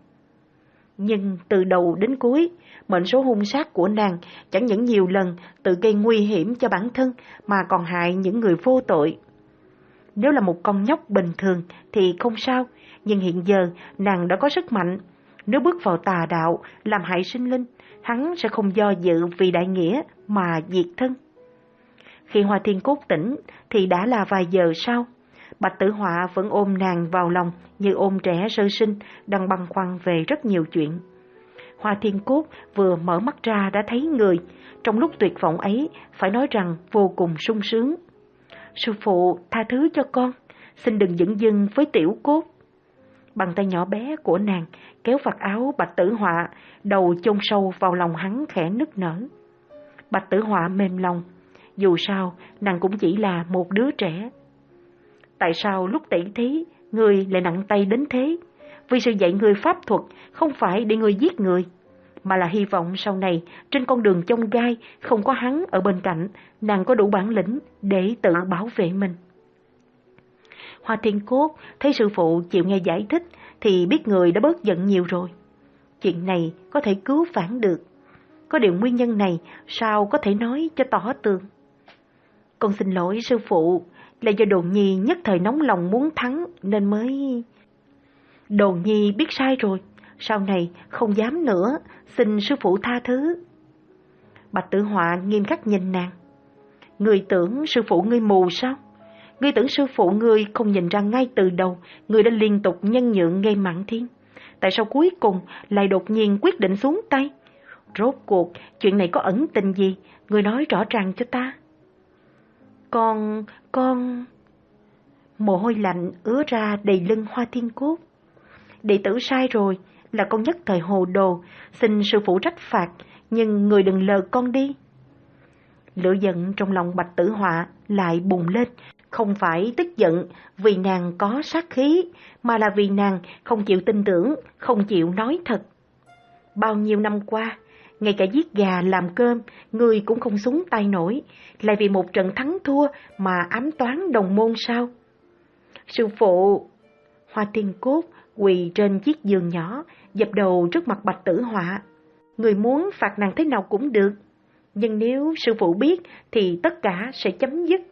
Nhưng từ đầu đến cuối, mệnh số hung sát của nàng chẳng những nhiều lần tự gây nguy hiểm cho bản thân mà còn hại những người vô tội. Nếu là một con nhóc bình thường thì không sao, nhưng hiện giờ nàng đã có sức mạnh. Nếu bước vào tà đạo, làm hại sinh linh, hắn sẽ không do dự vì đại nghĩa mà diệt thân. Khi Hoa Thiên Cốt tỉnh thì đã là vài giờ sau. Bạch Tử Họa vẫn ôm nàng vào lòng như ôm trẻ sơ sinh đang băn khoăn về rất nhiều chuyện. Hoa Thiên Cốt vừa mở mắt ra đã thấy người, trong lúc tuyệt vọng ấy phải nói rằng vô cùng sung sướng. Sư phụ tha thứ cho con, xin đừng dửng dưng với Tiểu Cốt. Bàn tay nhỏ bé của nàng kéo vạt áo Bạch Tử Họa, đầu chôn sâu vào lòng hắn khẽ nức nở. Bạch Tử Họa mềm lòng, dù sao nàng cũng chỉ là một đứa trẻ. Tại sao lúc tỷ thí người lại nặng tay đến thế? Vì sự dạy người pháp thuật không phải để người giết người, mà là hy vọng sau này trên con đường chông gai không có hắn ở bên cạnh, nàng có đủ bản lĩnh để tự bảo vệ mình. Hoa Thiên Cốt thấy sư phụ chịu nghe giải thích thì biết người đã bớt giận nhiều rồi. Chuyện này có thể cứu vãn được. Có điều nguyên nhân này sao có thể nói cho tỏ tường. Con xin lỗi sư phụ, là do Đồn Nhi nhất thời nóng lòng muốn thắng nên mới... Đồn Nhi biết sai rồi, sau này không dám nữa, xin sư phụ tha thứ. Bạch Tử Họa nghiêm khắc nhìn nàng. Ngươi tưởng sư phụ ngươi mù sao? Ngươi tưởng sư phụ ngươi không nhìn ra ngay từ đầu ngươi đã liên tục nhân nhượng gây Mạn Thiên? Tại sao cuối cùng lại đột nhiên quyết định xuống tay? Rốt cuộc chuyện này có ẩn tình gì? Ngươi nói rõ ràng cho ta. Con... con... Mồ hôi lạnh ứa ra đầy lưng Hoa Thiên Cốt. Đệ tử sai rồi, là con nhất thời hồ đồ, xin sư phụ trách phạt, nhưng người đừng lờ con đi. Lửa giận trong lòng Bạch Tử Họa lại bùng lên, không phải tức giận vì nàng có sát khí, mà là vì nàng không chịu tin tưởng, không chịu nói thật. Bao nhiêu năm qua, ngay cả giết gà làm cơm, người cũng không xuống tay nổi, lại vì một trận thắng thua mà ám toán đồng môn sao? Sư phụ! Hoa Thiên Cốt quỳ trên chiếc giường nhỏ, dập đầu trước mặt Bạch Tử Họa. Người muốn phạt nàng thế nào cũng được, nhưng nếu sư phụ biết thì tất cả sẽ chấm dứt.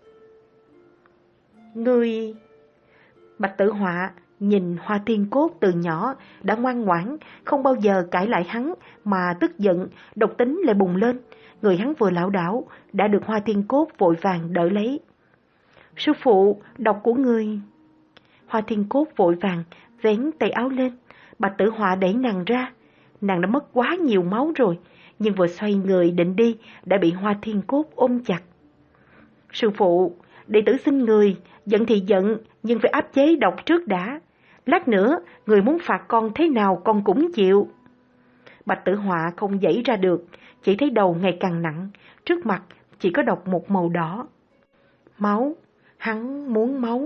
Người... Bạch Tử Họa nhìn Hoa Thiên Cốt từ nhỏ đã ngoan ngoãn, không bao giờ cãi lại hắn, mà tức giận, độc tính lại bùng lên. Người hắn vừa lảo đảo, đã được Hoa Thiên Cốt vội vàng đỡ lấy. Sư phụ, độc của người... Hoa Thiên Cốt vội vàng vén tay áo lên. Bạch Tử Họa đẩy nàng ra. Nàng đã mất quá nhiều máu rồi, nhưng vừa xoay người định đi đã bị Hoa Thiên Cốt ôm chặt. Sư phụ, đệ tử xin người, giận thì giận, nhưng phải áp chế độc trước đã. Lát nữa, người muốn phạt con thế nào con cũng chịu. Bạch Tử Họa không giãy ra được, chỉ thấy đầu ngày càng nặng, trước mặt chỉ có độc một màu đỏ. Máu, hắn muốn máu.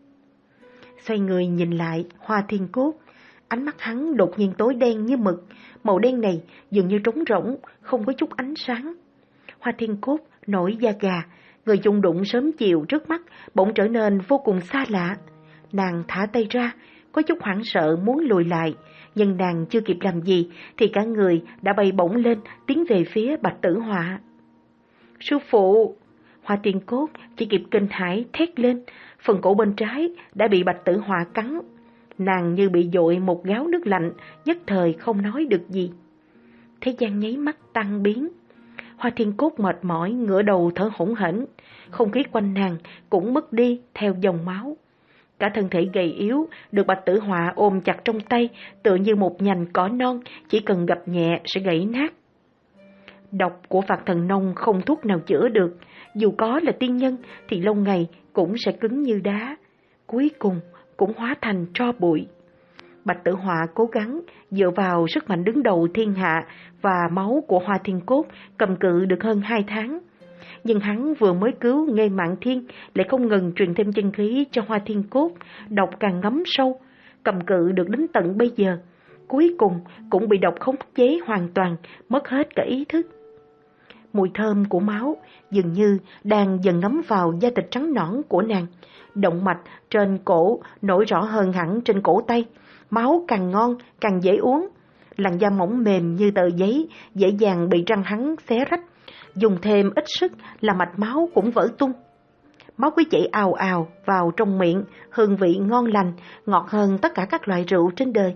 Xoay người nhìn lại Hoa Thiên Cốt, ánh mắt hắn đột nhiên tối đen như mực, màu đen này dường như trống rỗng, không có chút ánh sáng. Hoa Thiên Cốt nổi da gà, người chung đụng sớm chiều trước mắt bỗng trở nên vô cùng xa lạ. Nàng thả tay ra, có chút hoảng sợ muốn lùi lại, nhưng nàng chưa kịp làm gì thì cả người đã bay bổng lên tiến về phía Bạch Tử Họa. Sư phụ! Hoa Thiên Cốt chỉ kịp kinh hãi thét lên, phần cổ bên trái đã bị Bạch Tử Họa cắn. Nàng như bị dội một gáo nước lạnh, nhất thời không nói được gì. Thế gian nháy mắt tăng biến. Hoa Thiên Cốt mệt mỏi ngửa đầu thở hổn hển, không khí quanh nàng cũng mất đi theo dòng máu. Cả thân thể gầy yếu được Bạch Tử Họa ôm chặt trong tay, tựa như một nhành cỏ non, chỉ cần gập nhẹ sẽ gãy nát. Độc của Phạt Thần Nông không thuốc nào chữa được, dù có là tiên nhân thì lâu ngày cũng sẽ cứng như đá, cuối cùng cũng hóa thành tro bụi. Bạch Tử Họa cố gắng dựa vào sức mạnh đứng đầu thiên hạ và máu của Hoa Thiên Cốt cầm cự được hơn hai tháng. Nhưng hắn vừa mới cứu Nghê Mạn Thiên lại không ngừng truyền thêm chân khí cho Hoa Thiên Cốt, độc càng ngấm sâu, cầm cự được đến tận bây giờ. Cuối cùng cũng bị độc khống chế hoàn toàn, mất hết cả ý thức. Mùi thơm của máu dường như đang dần ngấm vào da thịt trắng nõn của nàng. Động mạch trên cổ nổi rõ hơn hẳn trên cổ tay. Máu càng ngon, càng dễ uống. Làn da mỏng mềm như tờ giấy, dễ dàng bị răng hắn xé rách. Dùng thêm ít sức là mạch máu cũng vỡ tung. Máu cứ chảy ào ào vào trong miệng, hương vị ngon lành, ngọt hơn tất cả các loại rượu trên đời.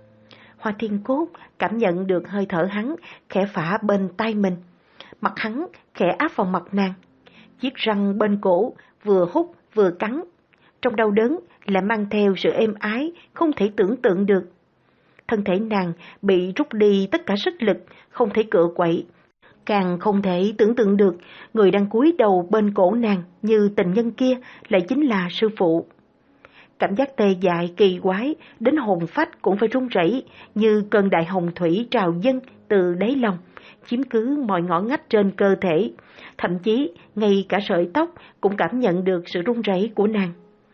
Hoa Thiên Cốt cảm nhận được hơi thở hắn khẽ phả bên tai mình. Mặt hắn khẽ áp vào mặt nàng. Chiếc răng bên cổ vừa hút vừa cắn. Trong đau đớn lại mang theo sự êm ái không thể tưởng tượng được. Thân thể nàng bị rút đi tất cả sức lực, không thể cựa quậy. Càng không thể tưởng tượng được người đang cúi đầu bên cổ nàng như tình nhân kia lại chính là sư phụ. Cảm giác tê dại kỳ quái đến hồn phách cũng phải run rẩy, như cơn đại hồng thủy trào dâng từ đáy lòng, chiếm cứ mọi ngõ ngách trên cơ thể. Thậm chí ngay cả sợi tóc cũng cảm nhận được sự run rẩy của nàng.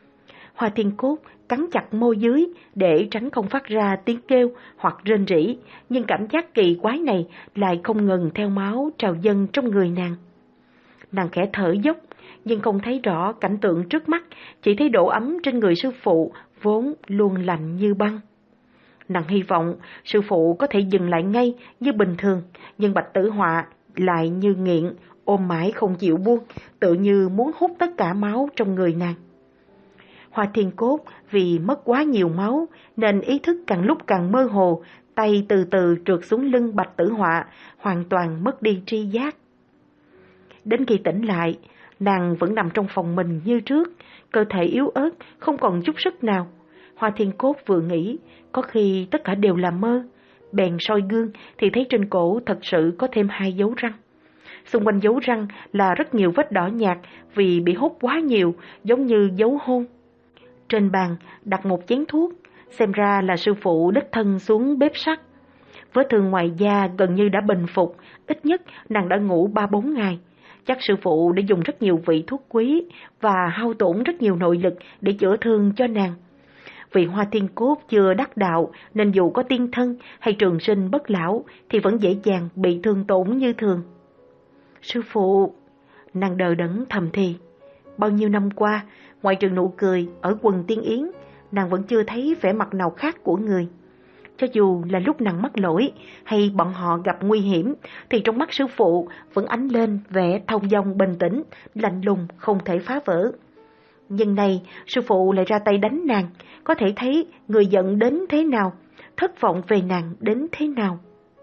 Hoa Thiên Cốt cắn chặt môi dưới để tránh không phát ra tiếng kêu hoặc rên rỉ, nhưng cảm giác kỳ quái này lại không ngừng theo máu trào dâng trong người nàng. Nàng khẽ thở dốc, nhưng không thấy rõ cảnh tượng trước mắt, chỉ thấy độ ấm trên người sư phụ vốn luôn lạnh như băng. Nàng hy vọng sư phụ có thể dừng lại ngay như bình thường, nhưng Bạch Tử Họa lại như nghiện, ôm mãi không chịu buông, tự như muốn hút tất cả máu trong người nàng. Hoa Thiên Cốt vì mất quá nhiều máu nên ý thức càng lúc càng mơ hồ, tay từ từ trượt xuống lưng Bạch Tử Họa, hoàn toàn mất đi tri giác. Đến khi tỉnh lại, nàng vẫn nằm trong phòng mình như trước, cơ thể yếu ớt, không còn chút sức nào. Hoa Thiên Cốt vừa nghĩ, có khi tất cả đều là mơ, bèn soi gương thì thấy trên cổ thật sự có thêm hai dấu răng. Xung quanh dấu răng là rất nhiều vết đỏ nhạt vì bị hút quá nhiều, giống như dấu hôn. Trên bàn đặt một chén thuốc, xem ra là sư phụ đích thân xuống bếp sắt. Vết thương ngoài da gần như đã bình phục, ít nhất nàng đã ngủ ba bốn ngày. Chắc sư phụ đã dùng rất nhiều vị thuốc quý và hao tổn rất nhiều nội lực để chữa thương cho nàng. Vì Hoa Thiên Cốt chưa đắc đạo nên dù có tiên thân hay trường sinh bất lão thì vẫn dễ dàng bị thương tổn như thường. Sư phụ, nàng đờ đẫn thầm thì. Bao nhiêu năm qua, ngoại trừ nụ cười ở quần tiên yến, nàng vẫn chưa thấy vẻ mặt nào khác của người. Cho dù là lúc nàng mắc lỗi hay bọn họ gặp nguy hiểm, thì trong mắt sư phụ vẫn ánh lên vẻ thông dong bình tĩnh, lạnh lùng không thể phá vỡ. Nhưng này, sư phụ lại ra tay đánh nàng, có thể thấy người giận đến thế nào, thất vọng về nàng đến thế nào.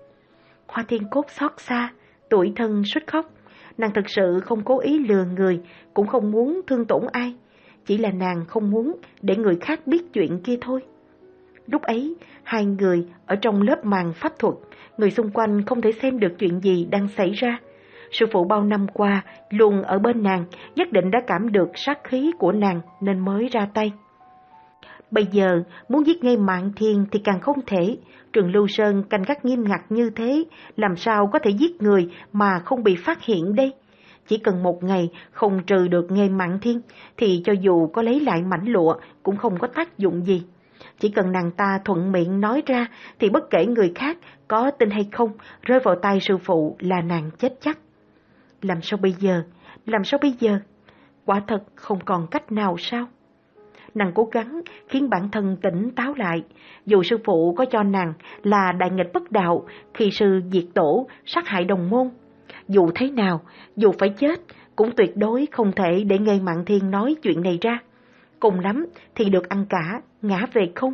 Hoa Thiên Cốt xót xa, tủi thân suýt khóc. Nàng thực sự không cố ý lừa người, cũng không muốn thương tổn ai. Chỉ là nàng không muốn để người khác biết chuyện kia thôi. Lúc ấy, hai người ở trong lớp màn pháp thuật, người xung quanh không thể xem được chuyện gì đang xảy ra. Sư phụ bao năm qua luôn ở bên nàng, nhất định đã cảm được sát khí của nàng nên mới ra tay. Bây giờ muốn giết ngay Mạn Thiên thì càng không thể. Trường Lưu Sơn canh gác nghiêm ngặt như thế, làm sao có thể giết người mà không bị phát hiện đây? Chỉ cần một ngày không trừ được ngay Mạn Thiên thì cho dù có lấy lại mảnh lụa cũng không có tác dụng gì. Chỉ cần nàng ta thuận miệng nói ra thì bất kể người khác có tin hay không, rơi vào tay sư phụ là nàng chết chắc. Làm sao bây giờ? Làm sao bây giờ? Quả thật không còn cách nào sao? Nàng cố gắng khiến bản thân tỉnh táo lại. Dù sư phụ có cho nàng là đại nghịch bất đạo, khi sư diệt tổ, sát hại đồng môn, dù thế nào, dù phải chết, cũng tuyệt đối không thể để Nghê Mạn Thiên nói chuyện này ra. Cùng lắm thì được ăn cả, ngã về không.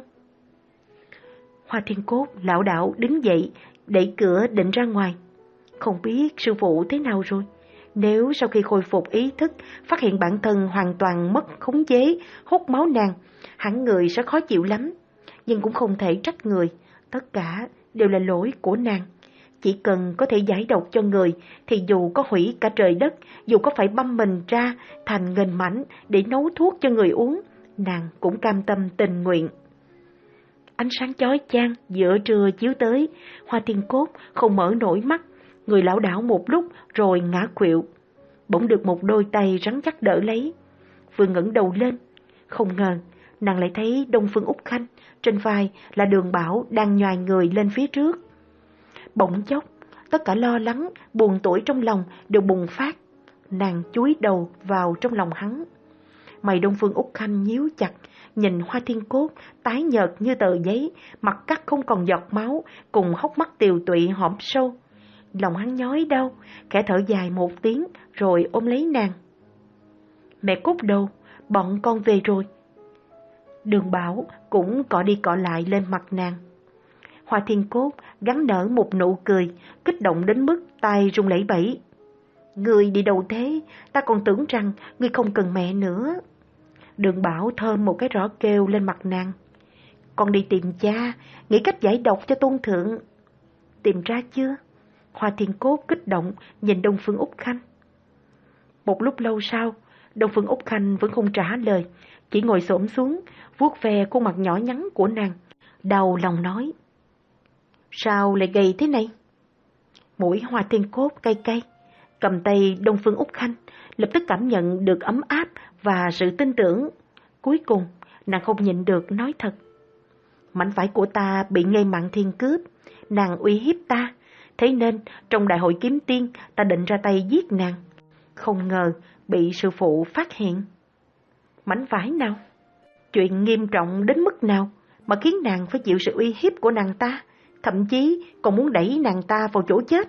Hoa Thiên Cốt lảo đảo đứng dậy, đẩy cửa định ra ngoài. Không biết sư phụ thế nào rồi. Nếu sau khi khôi phục ý thức, phát hiện bản thân hoàn toàn mất khống chế, hút máu nàng, hẳn người sẽ khó chịu lắm. Nhưng cũng không thể trách người, tất cả đều là lỗi của nàng. Chỉ cần có thể giải độc cho người, thì dù có hủy cả trời đất, dù có phải băm mình ra thành nghìn mảnh để nấu thuốc cho người uống, nàng cũng cam tâm tình nguyện. Ánh sáng chói chang giữa trưa chiếu tới, Hoa Thiên Cốt không mở nổi mắt, người lảo đảo một lúc rồi ngã khuỵu. Bỗng được một đôi tay rắn chắc đỡ lấy. Vừa ngẩng đầu lên, không ngờ nàng lại thấy Đông Phương Úc Khanh, trên vai là Đường Bảo đang nhoài người lên phía trước. Bỗng chốc, tất cả lo lắng, buồn tủi trong lòng đều bùng phát. Nàng chúi đầu vào trong lòng hắn. Mày Đông Phương Úc Khanh nhíu chặt, nhìn Hoa Thiên Cốt tái nhợt như tờ giấy, mặt cắt không còn giọt máu, cùng hốc mắt tiều tụy hõm sâu. Lòng hắn nhói đau, khẽ thở dài một tiếng rồi ôm lấy nàng. Mẹ Cốt đâu? Bọn con về rồi. Đường Bảo cũng cọ đi cọ lại lên mặt nàng. Hoa Thiên Cốt gắn nở một nụ cười, kích động đến mức tay run lẩy bẩy. Người đi đâu thế? Ta còn tưởng rằng người không cần mẹ nữa. Đường Bảo thơm một cái rõ kêu lên mặt nàng. Con đi tìm cha, nghĩ cách giải độc cho tôn thượng. Tìm ra chưa? Hoa Thiên Cốt kích động nhìn Đông Phương Úc Khanh. Một lúc lâu sau, Đông Phương Úc Khanh vẫn không trả lời, chỉ ngồi xổm xuống, vuốt ve khuôn mặt nhỏ nhắn của nàng, đau lòng nói. Sao lại gầy thế này? Mũi Hoa Thiên Cốt cay cay, cầm tay Đông Phương Úc Khanh, lập tức cảm nhận được ấm áp và sự tin tưởng. Cuối cùng, nàng không nhịn được nói thật. Mảnh vải của ta bị Nghê Mạn Thiên cướp, nàng uy hiếp ta, thế nên trong đại hội kiếm tiên ta định ra tay giết nàng. Không ngờ bị sư phụ phát hiện. Mảnh vải nào? Chuyện nghiêm trọng đến mức nào mà khiến nàng phải chịu sự uy hiếp của nàng ta, thậm chí còn muốn đẩy nàng ta vào chỗ chết?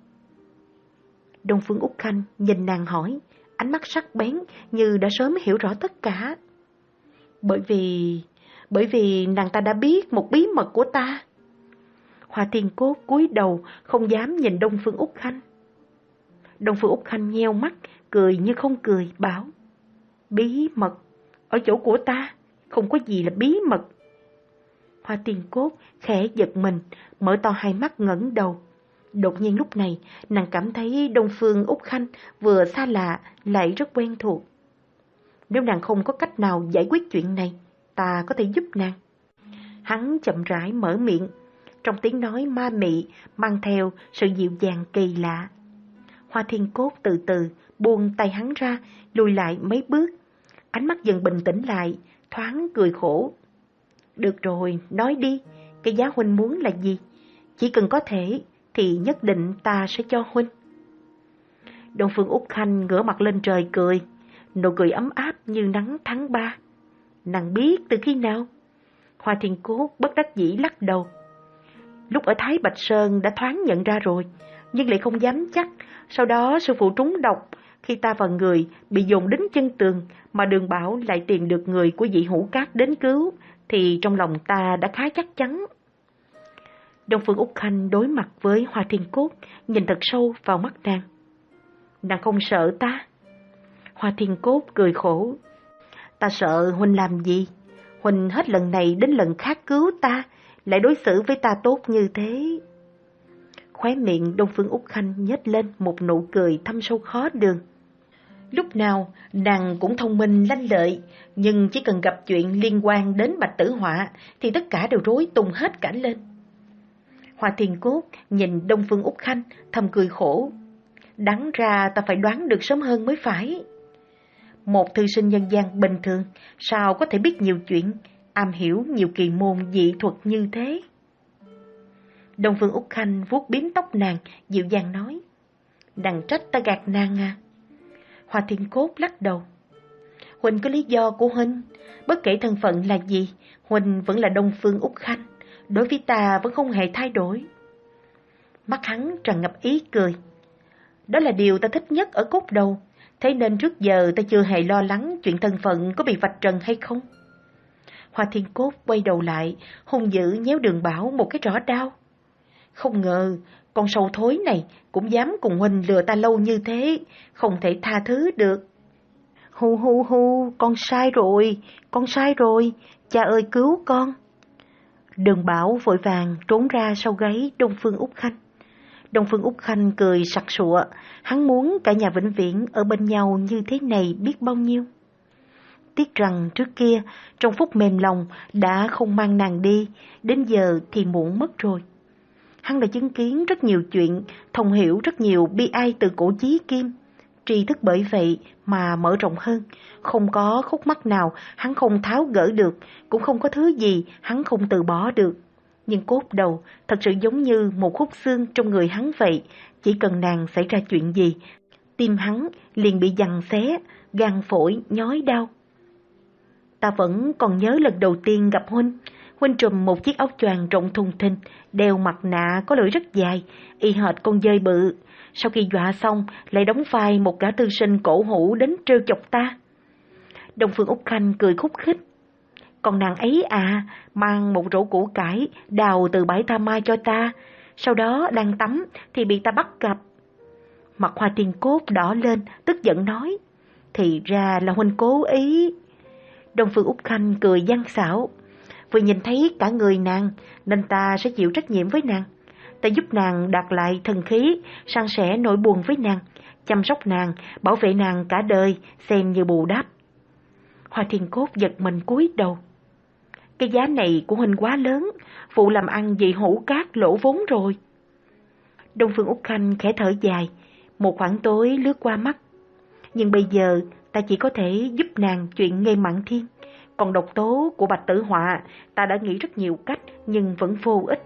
Đông Phương Úc Khanh nhìn nàng hỏi, ánh mắt sắc bén như đã sớm hiểu rõ tất cả. Bởi vì... bởi vì nàng ta đã biết một bí mật của ta. Hoa Thiên Cốt cúi đầu không dám nhìn Đông Phương Úc Khanh. Đông Phương Úc Khanh nheo mắt, cười như không cười, bảo. Bí mật? Ở chỗ của ta, không có gì là bí mật. Hoa Thiên Cốt khẽ giật mình, mở to hai mắt ngẩng đầu. Đột nhiên lúc này, nàng cảm thấy Đông Phương Úc Khanh vừa xa lạ lại rất quen thuộc. Nếu nàng không có cách nào giải quyết chuyện này, ta có thể giúp nàng. Hắn chậm rãi mở miệng, trong tiếng nói ma mị mang theo sự dịu dàng kỳ lạ. Hoa Thiên Cốt từ từ buông tay hắn ra, lùi lại mấy bước. Ánh mắt dần bình tĩnh lại, thoáng cười khổ. Được rồi, nói đi, cái giá huynh muốn là gì? Chỉ cần có thể thì nhất định ta sẽ cho huynh. Đông Phương Úc Khanh ngửa mặt lên trời cười, nụ cười ấm áp như nắng tháng ba. Nàng biết từ khi nào? Hoa Thiên Cốt bất đắc dĩ lắc đầu. Lúc ở Thái Bạch Sơn đã thoáng nhận ra rồi, nhưng lại không dám chắc. Sau đó sư phụ trúng độc, khi ta và người bị dồn đến chân tường, mà Đường Bảo lại tìm được người của Dị Hữu Cát đến cứu, thì trong lòng ta đã khá chắc chắn. Đông Phương Úc Khanh đối mặt với Hoa Thiên Cốt, nhìn thật sâu vào mắt nàng. Nàng không sợ ta? Hoa Thiên Cốt cười khổ. Ta sợ huynh làm gì? Huynh hết lần này đến lần khác cứu ta, lại đối xử với ta tốt như thế. Khóe miệng Đông Phương Úc Khanh nhếch lên một nụ cười thâm sâu khó lường. Lúc nào nàng cũng thông minh lanh lợi, nhưng chỉ cần gặp chuyện liên quan đến Bạch Tử Họa thì tất cả đều rối tung hết cả lên. Hoa Thiên Cốt nhìn Đông Phương Úc Khanh thầm cười khổ. Đáng ra ta phải đoán được sớm hơn mới phải. Một thư sinh nhân gian bình thường sao có thể biết nhiều chuyện, am hiểu nhiều kỳ môn dị thuật như thế? Đông Phương Úc Khanh vuốt bím tóc nàng, dịu dàng nói: Đừng trách ta gạt nàng à. Hoa Thiên Cốt lắc đầu. Huynh có lý do của Huynh, bất kể thân phận là gì, Huynh vẫn là Đông Phương Úc Khanh, đối với ta vẫn không hề thay đổi. Mắt hắn tràn ngập ý cười. Đó là điều ta thích nhất ở cốt đầu, thế nên trước giờ ta chưa hề lo lắng chuyện thân phận có bị vạch trần hay không. Hoa Thiên Cốt quay đầu lại, hung dữ nhéo Đường Bảo một cái rõ đau. Không ngờ, con sâu thối này cũng dám cùng Huynh lừa ta lâu như thế, không thể tha thứ được. Hu hu hu, con sai rồi, con sai rồi, cha ơi cứu con. Đường Bảo vội vàng trốn ra sau gáy Đông Phương Úc Khanh. Đông Phương Úc Khanh cười sặc sụa, hắn muốn cả nhà vĩnh viễn ở bên nhau như thế này biết bao nhiêu. Tiếc rằng trước kia, trong phút mềm lòng đã không mang nàng đi, đến giờ thì muộn mất rồi. Hắn đã chứng kiến rất nhiều chuyện, thông hiểu rất nhiều bi ai từ cổ chí kim. Tri thức bởi vậy mà mở rộng hơn, không có khúc mắc nào hắn không tháo gỡ được, cũng không có thứ gì hắn không từ bỏ được. Nhưng cốt đầu thật sự giống như một khúc xương trong người hắn vậy, chỉ cần nàng xảy ra chuyện gì, tim hắn liền bị giằng xé, gan phổi nhói đau. Ta vẫn còn nhớ lần đầu tiên gặp Huynh, Huynh trùm một chiếc áo choàng rộng thùng thình, đeo mặt nạ có lưỡi rất dài, y hệt con dơi bự. Sau khi dọa xong, lại đóng vai một gã thư sinh cổ hủ đến trêu chọc ta. Đông Phương Úc Khanh cười khúc khích. Còn nàng ấy à, mang một rổ củ cải đào từ bãi Tha Mai cho ta, sau đó đang tắm thì bị ta bắt gặp. Mặt Hoa Thiên Cốt đỏ lên, tức giận nói: Thì ra là Huynh cố ý. Đông Phương Úc Khanh cười gian xảo. Vừa nhìn thấy cả người nàng, nên ta sẽ chịu trách nhiệm với nàng. Ta giúp nàng đạt lại thần khí, san sẻ nỗi buồn với nàng, chăm sóc nàng, bảo vệ nàng cả đời, xem như bù đắp. Hoa Thiên Cốt giật mình cúi đầu. Cái giá này của Huynh quá lớn, phụ làm ăn vì hổ cát lỗ vốn rồi. Đông Phương Úc Khanh khẽ thở dài, một khoảng tối lướt qua mắt. Nhưng bây giờ ta chỉ có thể giúp nàng chuyện Nghê Mạn Thiên. Còn độc tố của Bạch Tử Họa, ta đã nghĩ rất nhiều cách nhưng vẫn vô ích.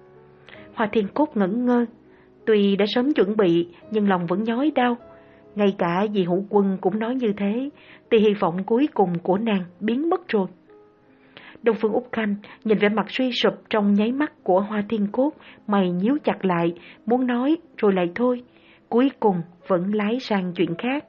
Hoa Thiên Cốt ngẩn ngơ, tuy đã sớm chuẩn bị nhưng lòng vẫn nhói đau. Ngay cả dì Hữu Quân cũng nói như thế, thì hy vọng cuối cùng của nàng biến mất rồi. Đông Phương Úc Khanh nhìn vẻ mặt suy sụp trong nháy mắt của Hoa Thiên Cốt, mày nhíu chặt lại, muốn nói rồi lại thôi, cuối cùng vẫn lái sang chuyện khác.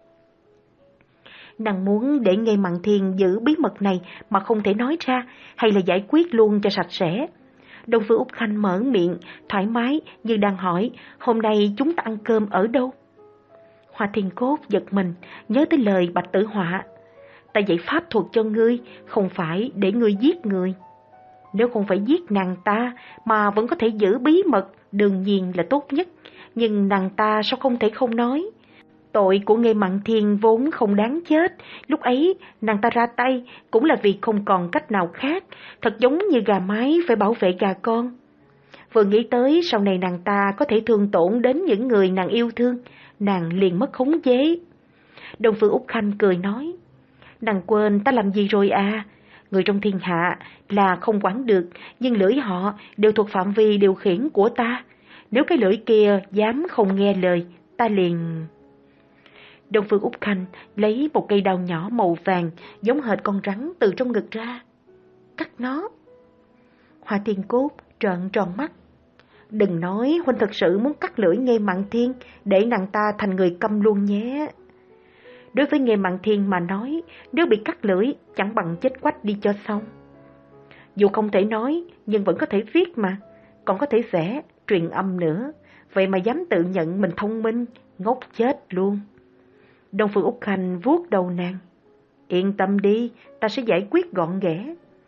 Nàng muốn để Nghê Mạn Thiên giữ bí mật này mà không thể nói ra, hay là giải quyết luôn cho sạch sẽ. Đông Phương Úc Khanh mở miệng, thoải mái như đang hỏi, hôm nay chúng ta ăn cơm ở đâu? Hoa Thiên Cốt giật mình, nhớ tới lời Bạch Tử Họa. Ta dạy pháp thuật cho ngươi, không phải để ngươi giết người. Nếu không phải giết nàng ta mà vẫn có thể giữ bí mật, đương nhiên là tốt nhất. Nhưng nàng ta sao không thể không nói? Tội của Nghê Mạn Thiên vốn không đáng chết, lúc ấy nàng ta ra tay cũng là vì không còn cách nào khác, thật giống như gà mái phải bảo vệ gà con. Vừa nghĩ tới sau này nàng ta có thể thương tổn đến những người nàng yêu thương, nàng liền mất khống chế. Đông Phương Úc Khanh cười nói, nàng quên ta làm gì rồi à? Người trong thiên hạ là không quản được, nhưng lưỡi họ đều thuộc phạm vi điều khiển của ta. Nếu cái lưỡi kia dám không nghe lời, ta liền... Đông Phương Úc Khanh lấy một cây đao nhỏ màu vàng, giống hệt con rắn từ trong ngực ra. Cắt nó. Hoa Thiên Cốt trợn tròn mắt. Đừng nói huynh thật sự muốn cắt lưỡi Nghê Mạn Thiên, để nàng ta thành người câm luôn nhé. Đối với Nghê Mạn Thiên mà nói, nếu bị cắt lưỡi chẳng bằng chết quách đi cho xong. Dù không thể nói, nhưng vẫn có thể viết mà, còn có thể vẽ, truyền âm nữa. Vậy mà dám tự nhận mình thông minh, ngốc chết luôn. Đông Phương Úc Khanh vuốt đầu nàng. Yên tâm đi, ta sẽ giải quyết gọn ghẽ.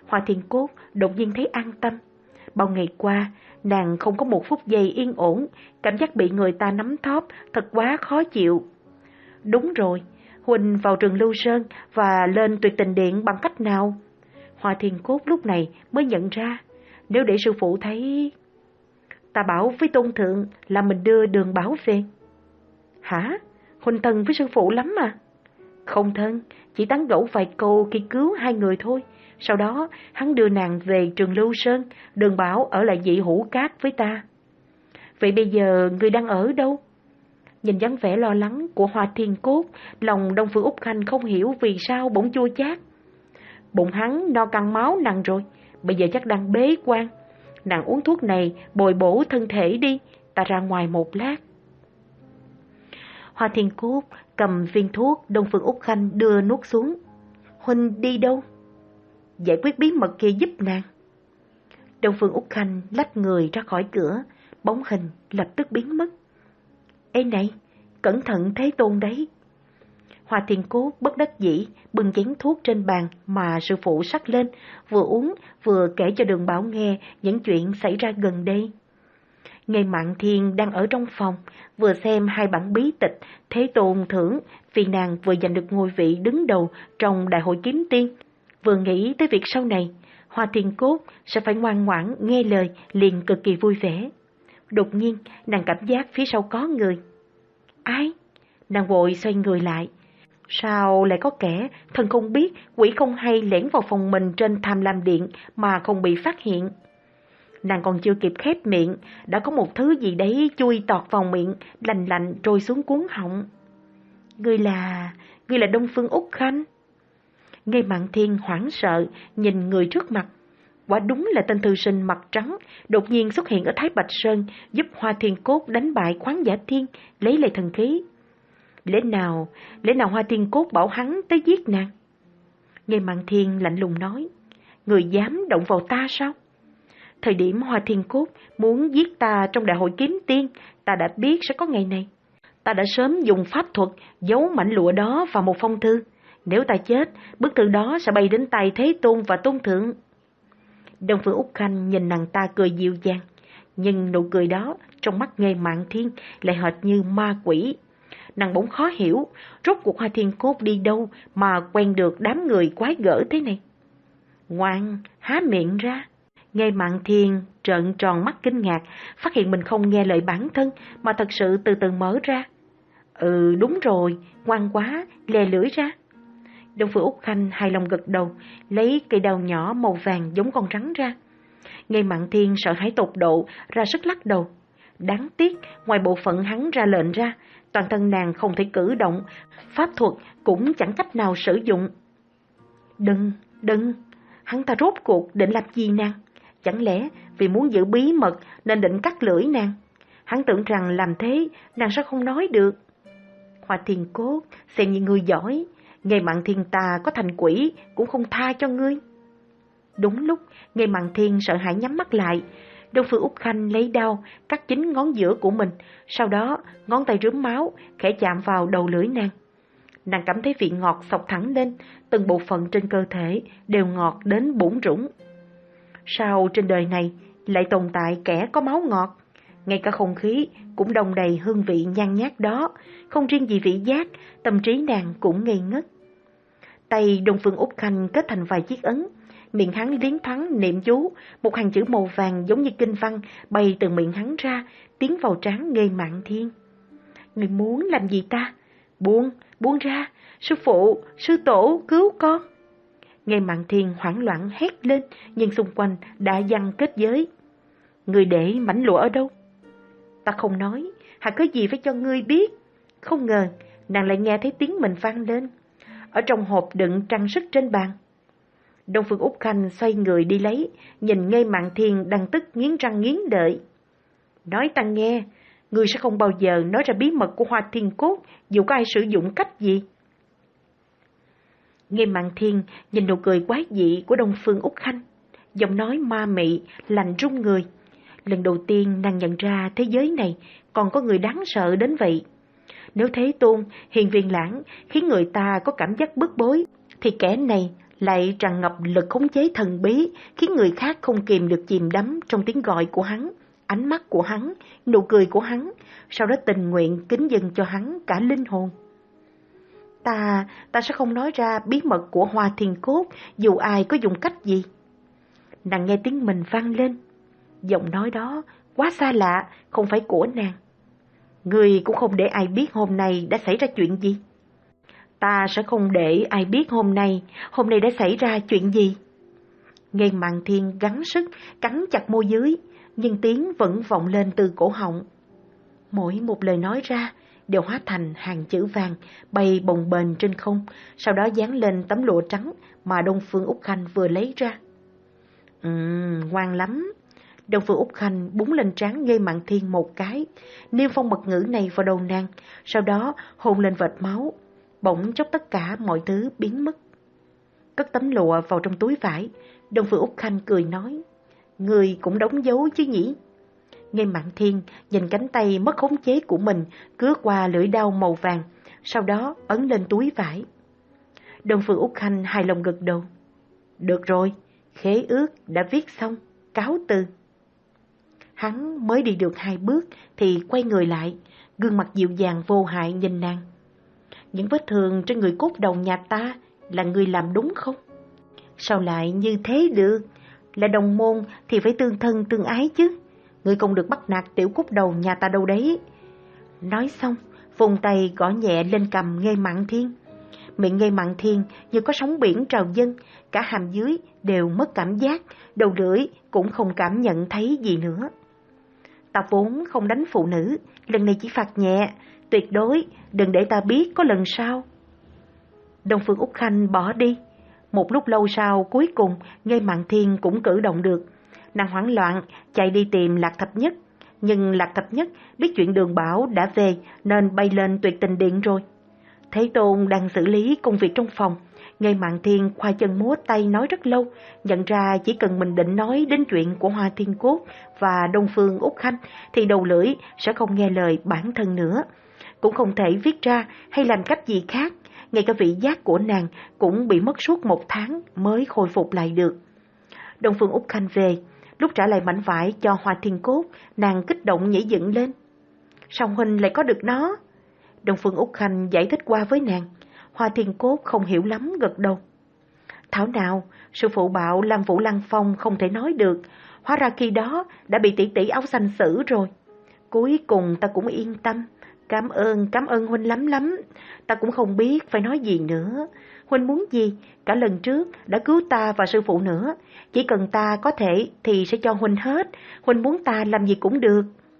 Hoa Thiên Cốt đột nhiên thấy an tâm. Bao ngày qua, nàng không có một phút giây yên ổn, cảm giác bị người ta nắm thóp thật quá khó chịu. Đúng rồi, Huynh vào trường Lưu Sơn và lên Tuyệt Tình Điện bằng cách nào? Hoa Thiên Cốt lúc này mới nhận ra, nếu để sư phụ thấy... Ta bảo với Tôn Thượng là mình đưa Đường Bảo về. Hả? Huynh thân với sư phụ lắm à? Không thân, chỉ tán gẫu vài câu khi cứu hai người thôi. Sau đó hắn đưa nàng về trường Lưu Sơn, Đường Bảo ở lại Dị Hữu Cát với ta. Vậy bây giờ người đang ở đâu? Nhìn dáng vẻ lo lắng của Hoa Thiên Cốt, lòng Đông Phương Úc Khanh không hiểu vì sao bỗng chua chát. Bụng hắn no căng máu nặng rồi, bây giờ chắc đang bế quan. Nàng uống thuốc này bồi bổ thân thể đi, ta ra ngoài một lát. Hoa Thiên Cốt cầm viên thuốc Đông Phương Úc Khanh đưa nuốt xuống. Huynh đi đâu? Giải quyết bí mật kia giúp nàng. Đông Phương Úc Khanh lách người ra khỏi cửa, bóng hình lập tức biến mất. Ê này, cẩn thận Thế Tôn đấy. Hoa Thiên Cốt bất đắc dĩ bưng chén thuốc trên bàn mà sư phụ sắc lên, vừa uống vừa kể cho Đường Bảo nghe những chuyện xảy ra gần đây. Ngài Mạn Thiên đang ở trong phòng, vừa xem hai bản bí tịch Thế Tôn thưởng vì nàng vừa giành được ngôi vị đứng đầu trong Đại hội Kiếm Tiên, vừa nghĩ tới việc sau này Hoa Thiên Cốt sẽ phải ngoan ngoãn nghe lời, liền cực kỳ vui vẻ. Đột nhiên nàng cảm giác phía sau có người. Ai? Nàng vội xoay người lại. Sao lại có kẻ thần không biết quỷ không hay lẻn vào phòng mình trên Tham Lam Điện mà không bị phát hiện? Nàng còn chưa kịp khép miệng, đã có một thứ gì đấy chui tọt vào miệng, lành lạnh trôi xuống cuống họng. Ngươi là... ngươi là Đông Phương Úc Khanh? Ngây Mạn Thiên hoảng sợ nhìn người trước mặt. Quả đúng là tên thư sinh mặt trắng đột nhiên xuất hiện ở Thái Bạch Sơn, giúp Hoa Thiên Cốt đánh bại Khoáng Giả Thiên, lấy lại thần khí. Lẽ nào, lẽ nào Hoa Thiên Cốt bảo hắn tới giết nàng? Ngây Mạn Thiên lạnh lùng nói, người dám động vào ta sao? Thời điểm Hoa Thiên Cốt muốn giết ta trong Đại hội Kiếm Tiên, ta đã biết sẽ có ngày này. Ta đã sớm dùng pháp thuật giấu mảnh lụa đó vào một phong thư. Nếu ta chết, bức thư đó sẽ bay đến tay Thế Tôn và Tôn Thượng. Đông Phương Úc Khanh nhìn nàng ta cười dịu dàng, nhưng nụ cười đó trong mắt Ngây Mạn Thiên lại hệt như ma quỷ. Nàng bỗng khó hiểu, rốt cuộc Hoa Thiên Cốt đi đâu mà quen được đám người quái gở thế này. Ngoan, há miệng ra. Ngây Mạn Thiên trợn tròn mắt kinh ngạc, phát hiện mình không nghe lời bản thân mà thật sự từ từ mở ra. Ừ đúng rồi, ngoan quá, lè lưỡi ra. Đông Phương Úc Khanh hài lòng gật đầu, lấy cây đao nhỏ màu vàng giống con rắn ra. Ngây Mạn Thiên sợ hãi tột độ, ra sức lắc đầu. Đáng tiếc, ngoài bộ phận hắn ra lệnh ra, toàn thân nàng không thể cử động, pháp thuật cũng chẳng cách nào sử dụng. Đừng, đừng, hắn ta rốt cuộc định làm gì nàng? Chẳng lẽ vì muốn giữ bí mật nên định cắt lưỡi nàng? Hắn tưởng rằng làm thế nàng sẽ không nói được. Hoa Thiên Cốt xem như người giỏi, Ngây Mạn Thiên ta có thành quỷ cũng không tha cho ngươi. Đúng lúc Ngây Mạn Thiên sợ hãi nhắm mắt lại, Đông Phương Úc Khanh lấy đao cắt chính ngón giữa của mình, sau đó ngón tay rướm máu khẽ chạm vào đầu lưỡi nàng. Nàng cảm thấy vị ngọt xộc thẳng lên, từng bộ phận trên cơ thể đều ngọt đến bủn rủn. Sao trên đời này lại tồn tại kẻ có máu ngọt? Ngay cả không khí cũng đồng đầy hương vị nhan nhát đó, không riêng gì vị giác, tâm trí nàng cũng ngây ngất. Tay Đông Phương Úc Khanh kết thành vài chiếc ấn, miệng hắn liến thoáng niệm chú, một hàng chữ màu vàng giống như kinh văn bay từ miệng hắn ra, tiến vào trán Ngây Mạn Thiên. Người muốn làm gì ta? Buông, buông ra, sư phụ, sư tổ, cứu con. Ngây Mạn Thiên hoảng loạn hét lên, nhưng xung quanh đã giăng kết giới. Người để mảnh lụa ở đâu? Ta không nói, hả có gì phải cho ngươi biết. Không ngờ, nàng lại nghe thấy tiếng mình vang lên. Ở trong hộp đựng trang sức trên bàn. Đông Phương Úc Khanh xoay người đi lấy, nhìn Ngây Mạn Thiên đang tức nghiến răng nghiến lợi. Nói ta nghe, ngươi sẽ không bao giờ nói ra bí mật của Hoa Thiên Cốt, dù có ai sử dụng cách gì. Ngây Mạn Thiên nhìn nụ cười quái dị của Đông Phương Úc Khanh, giọng nói ma mị, lạnh run người. Lần đầu tiên nàng nhận ra thế giới này còn có người đáng sợ đến vậy. Nếu Thế Tôn, Hiền Viên Lãng khiến người ta có cảm giác bức bối, thì kẻ này lại tràn ngập lực khống chế thần bí, khiến người khác không kìm được chìm đắm trong tiếng gọi của hắn, ánh mắt của hắn, nụ cười của hắn, sau đó tình nguyện kính dâng cho hắn cả linh hồn. Ta, ta sẽ không nói ra bí mật của Hoa Thiên Cốt, dù ai có dùng cách gì. Nàng nghe tiếng mình vang lên. Giọng nói đó quá xa lạ, không phải của nàng. Ngươi cũng không để ai biết hôm nay đã xảy ra chuyện gì. Ta sẽ không để ai biết hôm nay, hôm nay đã xảy ra chuyện gì. Nghe Mạn Thiên gắng sức, cắn chặt môi dưới, nhưng tiếng vẫn vọng lên từ cổ họng. Mỗi một lời nói ra đều hóa thành hàng chữ vàng, bay bồng bềnh trên không, sau đó dán lên tấm lụa trắng mà Đông Phương Úc Khanh vừa lấy ra. Ừm, ngoan lắm. Đông Phương Úc Khanh búng lên trán Nghê Mạn Thiên một cái, niêm phong mật ngữ này vào đầu nàng, sau đó hôn lên vệt máu. Bỗng chốc tất cả mọi thứ biến mất. Cất tấm lụa vào trong túi vải, Đông Phương Úc Khanh cười nói, người cũng đóng dấu chứ nhỉ? Nghê Mạn Thiên nhìn cánh tay mất khống chế của mình cứa qua lưỡi đao màu vàng, sau đó ấn lên túi vải. Đông Phương Úc Khanh hài lòng gật đầu. Được rồi, khế ước đã viết xong, cáo từ. Hắn mới đi được hai bước thì quay người lại, gương mặt dịu dàng vô hại nhìn nàng. Những vết thương trên người cốt đầu nhà ta là người làm đúng không? Sao lại như thế được? Là đồng môn thì phải tương thân tương ái chứ. Ngươi không được bắt nạt tiểu cốt đầu nhà ta đâu đấy. Nói xong, vùng tay gõ nhẹ lên cằm Nghê Mạn Thiên. Miệng Nghê Mạn Thiên như có sóng biển trào dâng, cả hàm dưới đều mất cảm giác, đầu lưỡi cũng không cảm nhận thấy gì nữa. Ta vốn không đánh phụ nữ, lần này chỉ phạt nhẹ, tuyệt đối đừng để ta biết có lần sau. Đông Phương Úc Khanh bỏ đi. Một lúc lâu sau, cuối cùng Nghê Mạn Thiên cũng cử động được. Nàng hoảng loạn chạy đi tìm Lạc Thập Nhất, nhưng Lạc Thập Nhất biết chuyện Đường Bảo đã về nên bay lên Tuyệt Tình Điện rồi. Thế Tôn đang xử lý công việc trong phòng. Nghê Mạn Thiên khoa chân múa tay nói rất lâu, nhận ra chỉ cần mình định nói đến chuyện của Hoa Thiên Cốt và Đông Phương Úc Khanh thì đầu lưỡi sẽ không nghe lời bản thân nữa, cũng không thể viết ra hay làm cách gì khác. Ngay cả vị giác của nàng cũng bị mất suốt một tháng mới khôi phục lại được. Đông Phương Úc Khanh về, lúc trả lại mảnh vải cho Hoa Thiên Cốt, nàng kích động nhảy dựng lên. Sao huynh lại có được nó? Đông Phương Úc Khanh giải thích qua với nàng. Hoa Thiên Cốt không hiểu lắm, gật đầu. Thảo nào, sư phụ bảo Lam Vũ Lăng Phong không thể nói được, hóa ra khi đó đã bị tỷ tỷ áo xanh xử rồi. Cuối cùng ta cũng yên tâm. Cảm ơn, cảm ơn huynh lắm lắm. Ta cũng không biết phải nói gì nữa. Huynh muốn gì? Cả lần trước đã cứu ta và sư phụ nữa. Chỉ cần ta có thể thì sẽ cho huynh hết. Huynh muốn ta làm gì cũng được.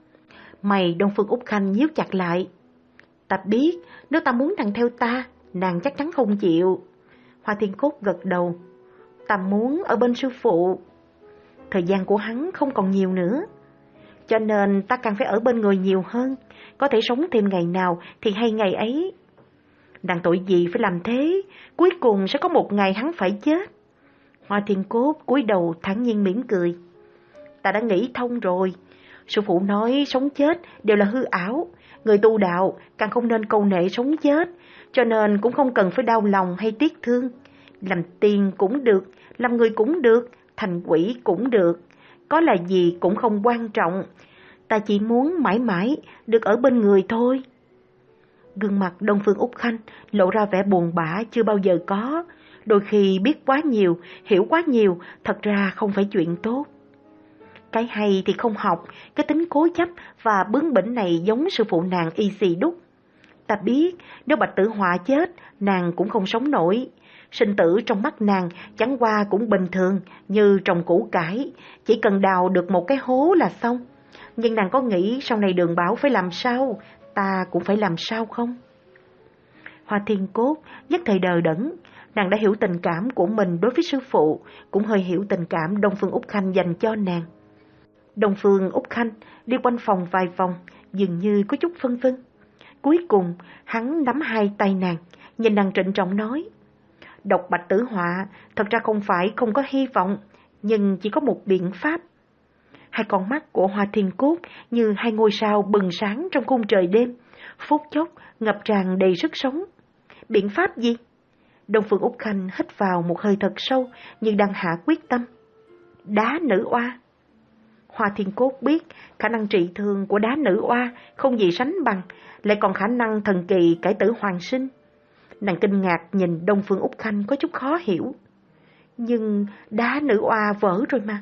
Mày Đông Phương Úc Khanh nhíu chặt lại. Ta biết, nếu ta muốn nàng theo ta, nàng chắc chắn không chịu. Hoa Thiên Cốt gật đầu. Ta muốn ở bên sư phụ. Thời gian của hắn không còn nhiều nữa, cho nên ta càng phải ở bên người nhiều hơn. Có thể sống thêm ngày nào thì hay ngày ấy. Nàng tội gì phải làm thế? Cuối cùng sẽ có một ngày hắn phải chết. Hoa Thiên Cốt cúi đầu thản nhiên mỉm cười. Ta đã nghĩ thông rồi. Sư phụ nói sống chết đều là hư ảo. Người tu đạo càng không nên câu nệ sống chết, cho nên cũng không cần phải đau lòng hay tiếc thương. Làm tiền cũng được, làm người cũng được, thành quỷ cũng được. Có là gì cũng không quan trọng. Ta chỉ muốn mãi mãi được ở bên người thôi. Gương mặt Đông Phương Úc Khanh lộ ra vẻ buồn bã chưa bao giờ có. Đôi khi biết quá nhiều, hiểu quá nhiều, thật ra không phải chuyện tốt. Cái hay thì không học, cái tính cố chấp và bướng bỉnh này giống sư phụ nàng y xì đúc. Ta biết nếu Bạch Tử Họa chết, nàng cũng không sống nổi. Sinh tử trong mắt nàng chẳng qua cũng bình thường như trồng củ cải, chỉ cần đào được một cái hố là xong. Nhưng nàng có nghĩ sau này Đường Bảo phải làm sao, ta cũng phải làm sao không? Hoa Thiên Cốt nhất thời đờ đẫn, nàng đã hiểu tình cảm của mình đối với sư phụ, cũng hơi hiểu tình cảm Đông Phương Úc Khanh dành cho nàng. Đông Phương Úc Khanh đi quanh phòng vài vòng, dường như có chút phân vân. Cuối cùng hắn nắm hai tay nàng, nhìn nàng trịnh trọng nói: Độc Bạch Tử Họa thật ra không phải không có hy vọng, nhưng chỉ có một biện pháp. Hai con mắt của Hoa Thiên Cốt như hai ngôi sao bừng sáng trong khung trời đêm, phút chốc ngập tràn đầy sức sống. Biện pháp gì? Đông Phương Úc Khanh hít vào một hơi thật sâu như đang hạ quyết tâm. Đá nữ oa. Hoa Thiên Cốt biết khả năng trị thương của đá nữ oa không gì sánh bằng, lại còn khả năng thần kỳ cải tử hoàn sinh. Nàng kinh ngạc nhìn Đông Phương Úc Khanh có chút khó hiểu. Nhưng đá nữ oa vỡ rồi mà.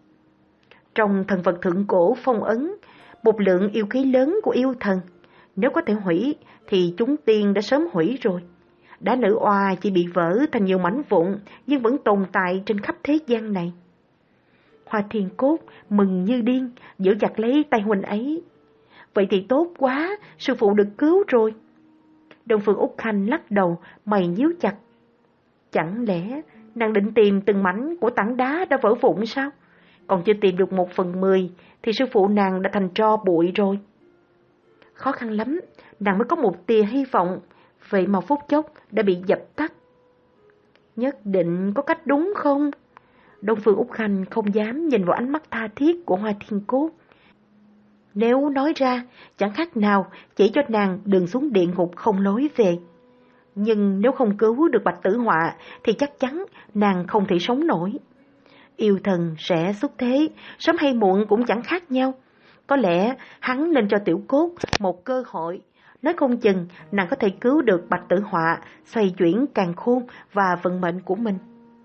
Trong thần vật thượng cổ phong ấn, một lượng yêu khí lớn của yêu thần, nếu có thể hủy thì chúng tiên đã sớm hủy rồi. Đá nữ oa chỉ bị vỡ thành nhiều mảnh vụn nhưng vẫn tồn tại trên khắp thế gian này. Hoa Thiên Cốt mừng như điên, giữ chặt lấy tay huynh ấy. Vậy thì tốt quá, sư phụ được cứu rồi. Đông Phương Úc Khanh lắc đầu, mày nhíu chặt. Chẳng lẽ nàng định tìm từng mảnh của tảng đá đã vỡ vụn sao? Còn chưa tìm được một phần mười thì sư phụ nàng đã thành tro bụi rồi. Khó khăn lắm, nàng mới có một tia hy vọng, vậy mà phút chốc đã bị dập tắt. Nhất định có cách đúng không? Đông Phương Úc Khanh không dám nhìn vào ánh mắt tha thiết của Hoa Thiên Cốt. Nếu nói ra, chẳng khác nào chỉ cho nàng đường xuống địa ngục không lối về. Nhưng nếu không cứu được Bạch Tử Họa thì chắc chắn nàng không thể sống nổi. Yêu thần sẽ xuất thế, sớm hay muộn cũng chẳng khác nhau. Có lẽ hắn nên cho Tiểu Cốt một cơ hội. Nói không chừng nàng có thể cứu được Bạch Tử Họa, xoay chuyển càn khôn và vận mệnh của mình.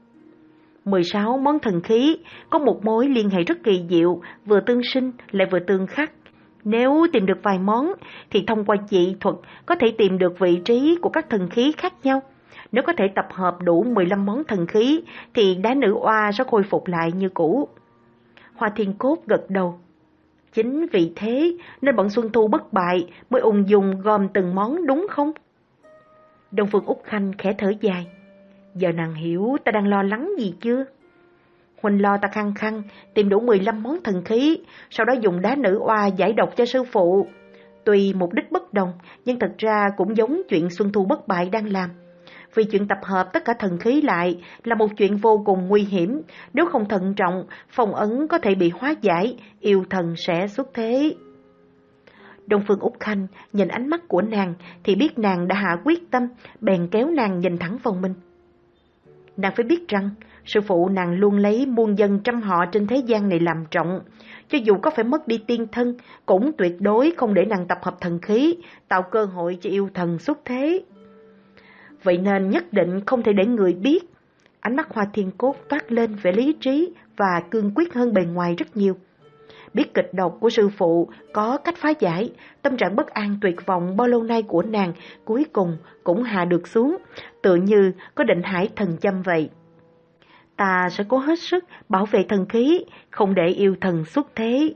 mười sáu món thần khí có một mối liên hệ rất kỳ diệu, vừa tương sinh lại vừa tương khắc. Nếu tìm được vài món thì thông qua dị thuật có thể tìm được vị trí của các thần khí khác nhau. Nếu có thể tập hợp đủ mười lăm món thần khí thì đá nữ oa sẽ khôi phục lại như cũ. Hoa Thiên Cốt gật đầu. Chính vì thế nên bọn Xuân Thu bất bại mới ung dung gom từng món đúng không? Đông Phương Úc Khanh khẽ thở dài. Giờ nàng hiểu ta đang lo lắng gì chưa? Huynh lo ta khăng khăng tìm đủ mười lăm món thần khí, sau đó dùng đá nữ oa giải độc cho sư phụ. Tuy mục đích bất đồng, nhưng thật ra cũng giống chuyện Xuân Thu bất bại đang làm. Vì chuyện tập hợp tất cả thần khí lại là một chuyện vô cùng nguy hiểm. Nếu không thận trọng, phong ấn có thể bị hóa giải, yêu thần sẽ xuất thế. Đông Phương Úc Khanh nhìn ánh mắt của nàng thì biết nàng đã hạ quyết tâm, bèn kéo nàng nhìn thẳng vào mình. Nàng phải biết rằng, sư phụ nàng luôn lấy muôn dân trăm họ trên thế gian này làm trọng. Cho dù có phải mất đi tiên thân, cũng tuyệt đối không để nàng tập hợp thần khí, tạo cơ hội cho yêu thần xuất thế. Vậy nên nhất định không thể để người biết. Ánh mắt Hoa Thiên Cốt toát lên vẻ lý trí và cương quyết hơn bề ngoài rất nhiều. Biết kịch độc của sư phụ có cách phá giải, tâm trạng bất an tuyệt vọng bao lâu nay của nàng cuối cùng cũng hạ được xuống, tựa như có định hải thần châm vậy. Ta sẽ cố hết sức bảo vệ thần khí, không để yêu thần xuất thế.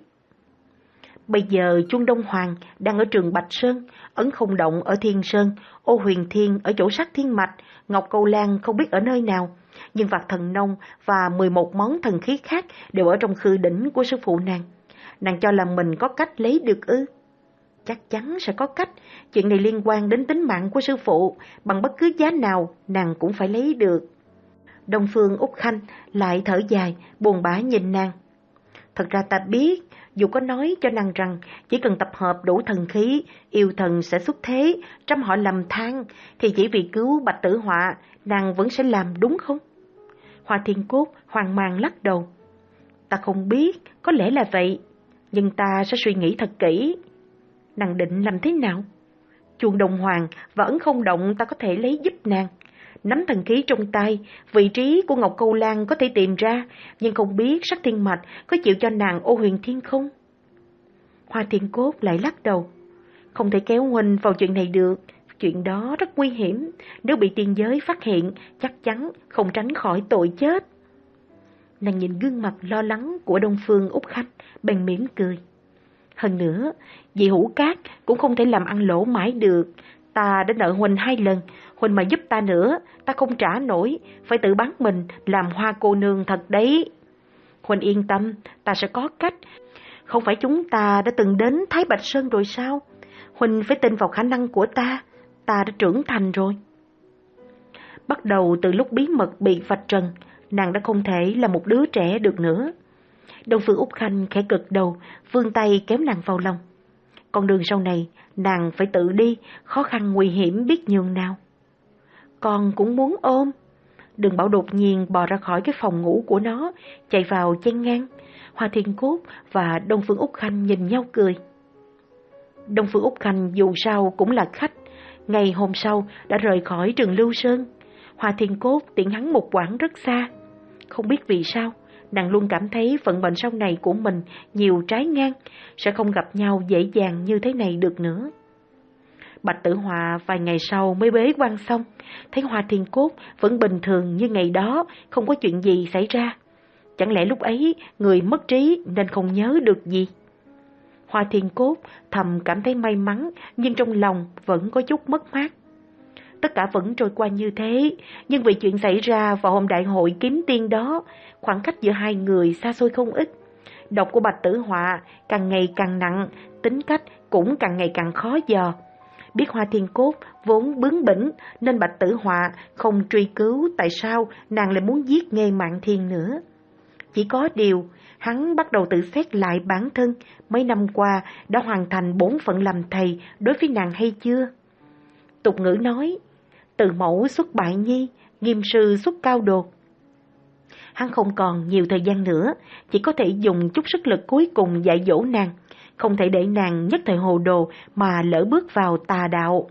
Bây giờ Chuông Đông Hoàng đang ở trường Bạch Sơn, Ấn Không Động ở Thiên Sơn, Ô Huyền Thiên ở chỗ Sát Thiên Mạch, Ngọc Câu Lan không biết ở nơi nào, nhưng Vạc Thần Nông và mười một món thần khí khác đều ở trong khư đỉnh của sư phụ nàng. Nàng cho là mình có cách lấy được ư? Chắc chắn sẽ có cách, chuyện này liên quan đến tính mạng của sư phụ, bằng bất cứ giá nào nàng cũng phải lấy được. Đông Phương Úc Khanh lại thở dài, buồn bã nhìn nàng. Thật ra ta biết, dù có nói cho nàng rằng chỉ cần tập hợp đủ thần khí, yêu thần sẽ xuất thế, trăm họ lầm than, thì chỉ vì cứu Bạch Tử Họa, nàng vẫn sẽ làm đúng không? Hoa Thiên Cốt hoang mang lắc đầu. Ta không biết, có lẽ là vậy, nhưng ta sẽ suy nghĩ thật kỹ. Nàng định làm thế nào? Chuông Đồng Hoàng và Ấn Không Động ta có thể lấy giúp nàng. Nắm thần khí trong tay, vị trí của Ngọc Câu Lan có thể tìm ra, nhưng không biết Sát Thiên Mạch có chịu cho nàng Ô Huyền Thiên không? Hoa Thiên Cốt lại lắc đầu. Không thể kéo huynh vào chuyện này được, chuyện đó rất nguy hiểm, nếu bị tiên giới phát hiện, chắc chắn không tránh khỏi tội chết. Nàng nhìn gương mặt lo lắng của Đông Phương Úc Khanh, bèn mỉm cười. Hơn nữa, vì Hữu Cát cũng không thể làm ăn lỗ mãi được. Ta đã nợ huynh hai lần, huynh mà giúp ta nữa, ta không trả nổi, phải tự bán mình làm hoa cô nương thật đấy. Huynh yên tâm, ta sẽ có cách. Không phải chúng ta đã từng đến Thái Bạch Sơn rồi sao? Huynh phải tin vào khả năng của ta, ta đã trưởng thành rồi. Bắt đầu từ lúc bí mật bị vạch trần, nàng đã không thể là một đứa trẻ được nữa. Đông Phương Úc Khanh khẽ gật đầu, vươn tay kéo nàng vào lòng. Con đường sau này, nàng phải tự đi, khó khăn nguy hiểm biết nhường nào. con cũng muốn ôm. Đường Bảo đột nhiên bò ra khỏi cái phòng ngủ của nó, chạy vào chen ngang. Hoa Thiên Cốt và Đông Phương Úc Khanh nhìn nhau cười. Đông Phương Úc Khanh dù sao cũng là khách, ngày hôm sau đã rời khỏi trường Lưu Sơn. Hoa Thiên Cốt tiễn hắn một quãng rất xa. Không biết vì sao, nàng luôn cảm thấy vận mệnh sau này của mình nhiều trái ngang, sẽ không gặp nhau dễ dàng như thế này được nữa. Bạch Tử Họa vài ngày sau mới bế quan xong, thấy Hoa Thiên Cốt vẫn bình thường như ngày đó, không có chuyện gì xảy ra. Chẳng lẽ lúc ấy người mất trí nên không nhớ được gì? Hoa Thiên Cốt thầm cảm thấy may mắn, nhưng trong lòng vẫn có chút mất mát. Tất cả vẫn trôi qua như thế, nhưng vì chuyện xảy ra vào hôm đại hội kiếm tiên đó, khoảng cách giữa hai người xa xôi không ít. Độc của Bạch Tử Họa càng ngày càng nặng, tính cách cũng càng ngày càng khó dò. Biết Hoa Thiên Cốt vốn bướng bỉnh nên Bạch Tử Họa không truy cứu tại sao nàng lại muốn giết Nghê Mạn Thiên nữa. Chỉ có điều, hắn bắt đầu tự xét lại bản thân mấy năm qua đã hoàn thành bổn phận làm thầy đối với nàng hay chưa. Tục ngữ nói, từ mẫu xuất bại nhi, nghiêm sư xuất cao đồ. Hắn không còn nhiều thời gian nữa, chỉ có thể dùng chút sức lực cuối cùng dạy dỗ nàng, không thể để nàng nhất thời hồ đồ mà lỡ bước vào tà đạo.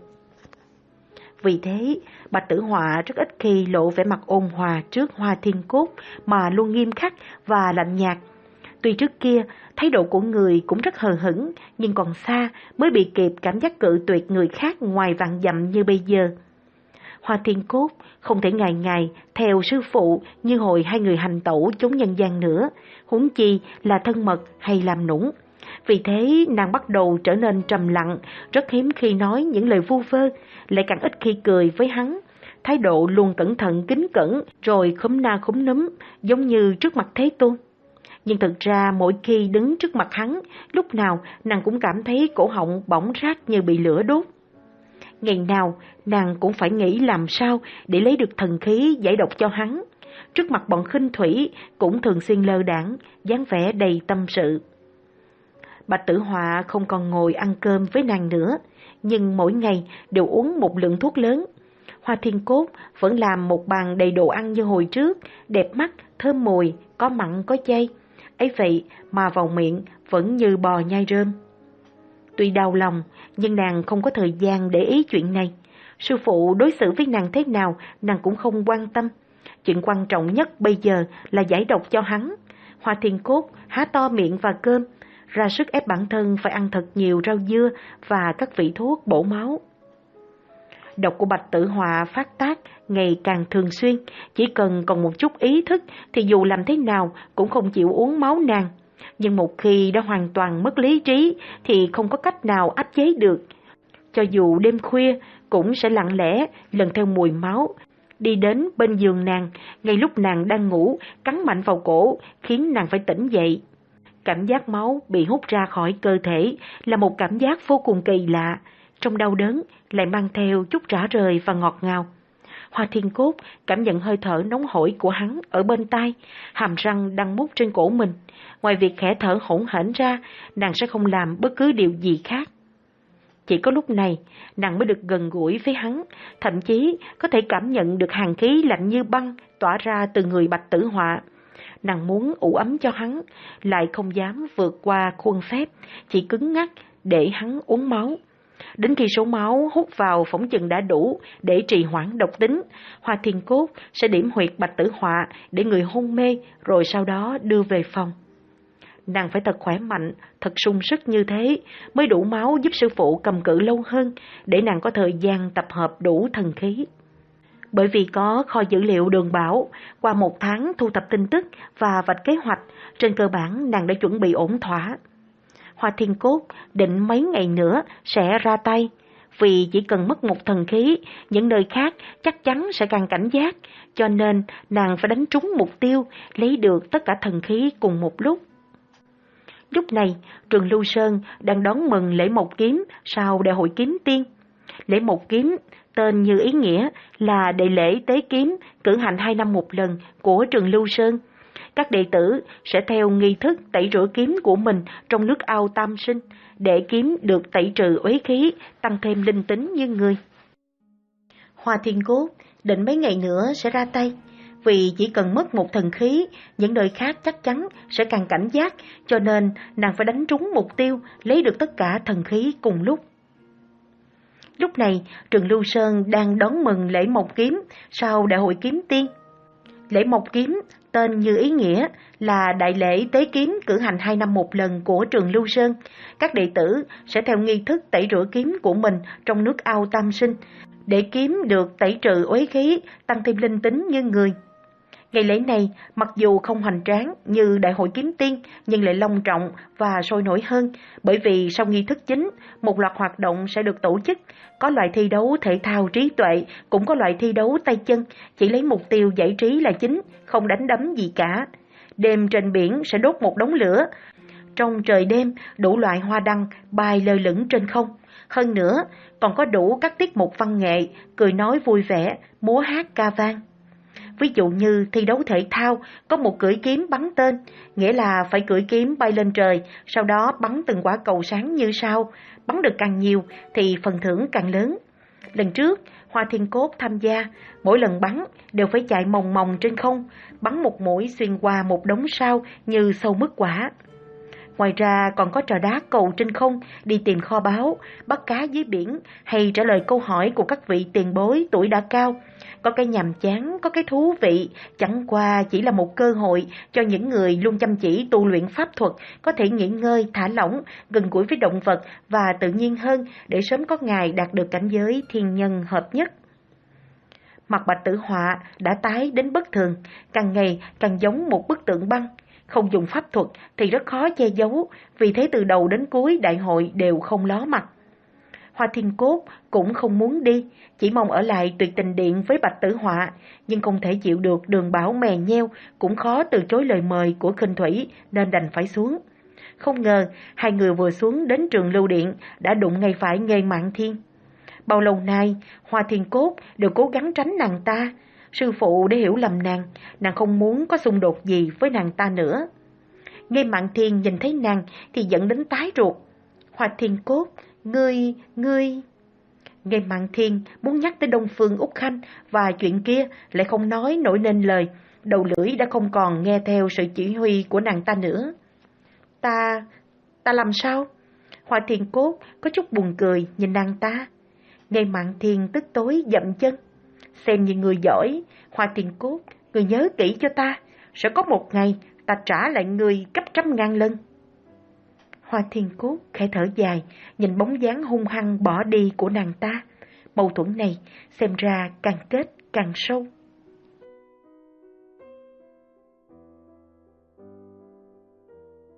Vì thế, Bạch Tử Họa rất ít khi lộ vẻ mặt ôn hòa trước Hoa Thiên Cốt mà luôn nghiêm khắc và lạnh nhạt. Tuy trước kia, thái độ của người cũng rất hờ hững, nhưng còn xa mới bị kịp cảm giác cự tuyệt người khác ngoài vạn dặm như bây giờ. Hoa Thiên Cốt không thể ngày ngày theo sư phụ như hồi hai người hành tẩu chốn nhân gian nữa, huống chi là thân mật hay làm nũng. Vì thế nàng bắt đầu trở nên trầm lặng, rất hiếm khi nói những lời vu vơ, lại càng ít khi cười với hắn. Thái độ luôn cẩn thận kính cẩn, rồi khúm na khúm núm, giống như trước mặt Thế Tôn. Nhưng thực ra mỗi khi đứng trước mặt hắn, lúc nào nàng cũng cảm thấy cổ họng bỏng rát như bị lửa đốt. Ngày nào nàng cũng phải nghĩ làm sao để lấy được thần khí giải độc cho hắn. Trước mặt bọn khinh thủy cũng thường xuyên lơ đãng, dáng vẻ đầy tâm sự. Bạch Tử Họa không còn ngồi ăn cơm với nàng nữa, nhưng mỗi ngày đều uống một lượng thuốc lớn. Hoa Thiên Cốt vẫn làm một bàn đầy đồ ăn như hồi trước, đẹp mắt, thơm mùi, có mặn có chay. Ấy vậy mà vào miệng vẫn như bò nhai rơm. Tuy đau lòng, nhưng nàng không có thời gian để ý chuyện này. Sư phụ đối xử với nàng thế nào, nàng cũng không quan tâm. Chuyện quan trọng nhất bây giờ là giải độc cho hắn. Hoa Thiên Cốt há to miệng và cơm, ra sức ép bản thân phải ăn thật nhiều rau dưa và các vị thuốc bổ máu. Độc của Bạch Tử Họa phát tác ngày càng thường xuyên, chỉ cần còn một chút ý thức thì dù làm thế nào cũng không chịu uống máu nàng. Nhưng một khi đã hoàn toàn mất lý trí thì không có cách nào áp chế được. Cho dù đêm khuya cũng sẽ lặng lẽ lần theo mùi máu, đi đến bên giường nàng, ngay lúc nàng đang ngủ, cắn mạnh vào cổ, khiến nàng phải tỉnh dậy. Cảm giác máu bị hút ra khỏi cơ thể là một cảm giác vô cùng kỳ lạ, trong đau đớn lại mang theo chút rã rời và ngọt ngào. Hoa Thiên Cốt cảm nhận hơi thở nóng hổi của hắn ở bên tai, hàm răng đang mút trên cổ mình. Ngoài việc khẽ thở hổn hển ra, nàng sẽ không làm bất cứ điều gì khác. Chỉ có lúc này, nàng mới được gần gũi với hắn, thậm chí có thể cảm nhận được hàn khí lạnh như băng tỏa ra từ người Bạch Tử Họa. Nàng muốn ủ ấm cho hắn, lại không dám vượt qua khuôn phép, chỉ cứng ngắc để hắn uống máu. Đến khi số máu hút vào phỏng chừng đã đủ để trì hoãn độc tính, Hoa Thiên Cốt sẽ điểm huyệt Bạch Tử Họa để người hôn mê, rồi sau đó đưa về phòng. Nàng phải thật khỏe mạnh, thật sung sức như thế mới đủ máu giúp sư phụ cầm cự lâu hơn, để nàng có thời gian tập hợp đủ thần khí. Bởi vì có kho dữ liệu Đường Bảo, qua một tháng thu thập tin tức và vạch kế hoạch, trên cơ bản nàng đã chuẩn bị ổn thỏa. Hoa Thiên Cốt định mấy ngày nữa sẽ ra tay, vì chỉ cần mất một thần khí, những nơi khác chắc chắn sẽ càng cảnh giác, cho nên nàng phải đánh trúng mục tiêu, lấy được tất cả thần khí cùng một lúc. Lúc này, trường Lưu Sơn đang đón mừng lễ Mộc Kiếm sau đại hội kiếm tiên. Lễ Mộc Kiếm, tên như ý nghĩa là đại lễ tế kiếm cử hành hai năm một lần của trường Lưu Sơn. Các đệ tử sẽ theo nghi thức tẩy rửa kiếm của mình trong nước ao tam sinh, để kiếm được tẩy trừ uế khí, tăng thêm linh tính như người. Hoa Thiên Cốt định mấy ngày nữa sẽ ra tay. Vì chỉ cần mất một thần khí, những nơi khác chắc chắn sẽ càng cảnh giác, cho nên nàng phải đánh trúng mục tiêu, lấy được tất cả thần khí cùng lúc. Lúc này, Trường Lưu Sơn đang đón mừng lễ Mộc Kiếm sau đại hội kiếm tiên. Lễ Mộc Kiếm, tên như ý nghĩa, là đại lễ tế kiếm cử hành hai năm một lần của Trường Lưu Sơn. Các đệ tử sẽ theo nghi thức tẩy rửa kiếm của mình trong nước ao tam sinh, để kiếm được tẩy trừ uế khí, tăng thêm linh tính như người. Ngày lễ này, mặc dù không hoành tráng như đại hội kiếm tiên, nhưng lại long trọng và sôi nổi hơn, bởi vì sau nghi thức chính, một loạt hoạt động sẽ được tổ chức. Có loại thi đấu thể thao trí tuệ, cũng có loại thi đấu tay chân, chỉ lấy mục tiêu giải trí là chính, không đánh đấm gì cả. Đêm trên biển sẽ đốt một đống lửa. Trong trời đêm, đủ loại hoa đăng bay lơ lửng trên không. Hơn nữa, còn có đủ các tiết mục văn nghệ, cười nói vui vẻ, múa hát ca vang. Ví dụ như thi đấu thể thao, có một cưỡi kiếm bắn tên, nghĩa là phải cưỡi kiếm bay lên trời, sau đó bắn từng quả cầu sáng như sao, bắn được càng nhiều thì phần thưởng càng lớn. Lần trước, Hoa Thiên Cốt tham gia, mỗi lần bắn đều phải chạy mòng mòng trên không, bắn một mũi xuyên qua một đống sao như sâu mứt quả. Ngoài ra còn có trò đá cầu trên không, đi tìm kho báu, bắt cá dưới biển hay trả lời câu hỏi của các vị tiền bối tuổi đã cao. Có cái nhàm chán, có cái thú vị, chẳng qua chỉ là một cơ hội cho những người luôn chăm chỉ tu luyện pháp thuật có thể nghỉ ngơi, thả lỏng, gần gũi với động vật và tự nhiên hơn để sớm có ngày đạt được cảnh giới thiên nhân hợp nhất. Mặt Bạch Tử Họa đã tái đến bất thường, càng ngày càng giống một bức tượng băng. Không dùng pháp thuật thì rất khó che giấu, vì thế từ đầu đến cuối đại hội đều không ló mặt. Hoa Thiên Cốt cũng không muốn đi, chỉ mong ở lại Tuyệt Tình Điện với Bạch Tử Họa, nhưng không thể chịu được Đường Bảo mè nheo, cũng khó từ chối lời mời của Khinh Thủy nên đành phải xuống. Không ngờ, hai người vừa xuống đến Trường Lưu Điện đã đụng ngay phải Nghê Mạn Thiên. Bao lâu nay, Hoa Thiên Cốt đều cố gắng tránh nàng ta. Sư phụ để hiểu lầm nàng, nàng không muốn có xung đột gì với nàng ta nữa. Nghê Mạn Thiên nhìn thấy nàng thì giận đến tái ruột. Hoa Thiên Cốt, ngươi, ngươi... Nghê Mạn Thiên muốn nhắc tới Đông Phương Úc Khanh và chuyện kia lại không nói nổi nên lời, đầu lưỡi đã không còn nghe theo sự chỉ huy của nàng ta nữa. Ta... ta làm sao? Hoa Thiên Cốt có chút buồn cười nhìn nàng ta. Nghê Mạn Thiên tức tối dậm chân. Xem như người giỏi, Hoa Thiên Cốt, người nhớ kỹ cho ta, sẽ có một ngày ta trả lại người gấp trăm ngàn lần. Hoa Thiên Cốt khẽ thở dài, nhìn bóng dáng hung hăng bỏ đi của nàng ta. Mâu thuẫn này xem ra càng kết càng sâu.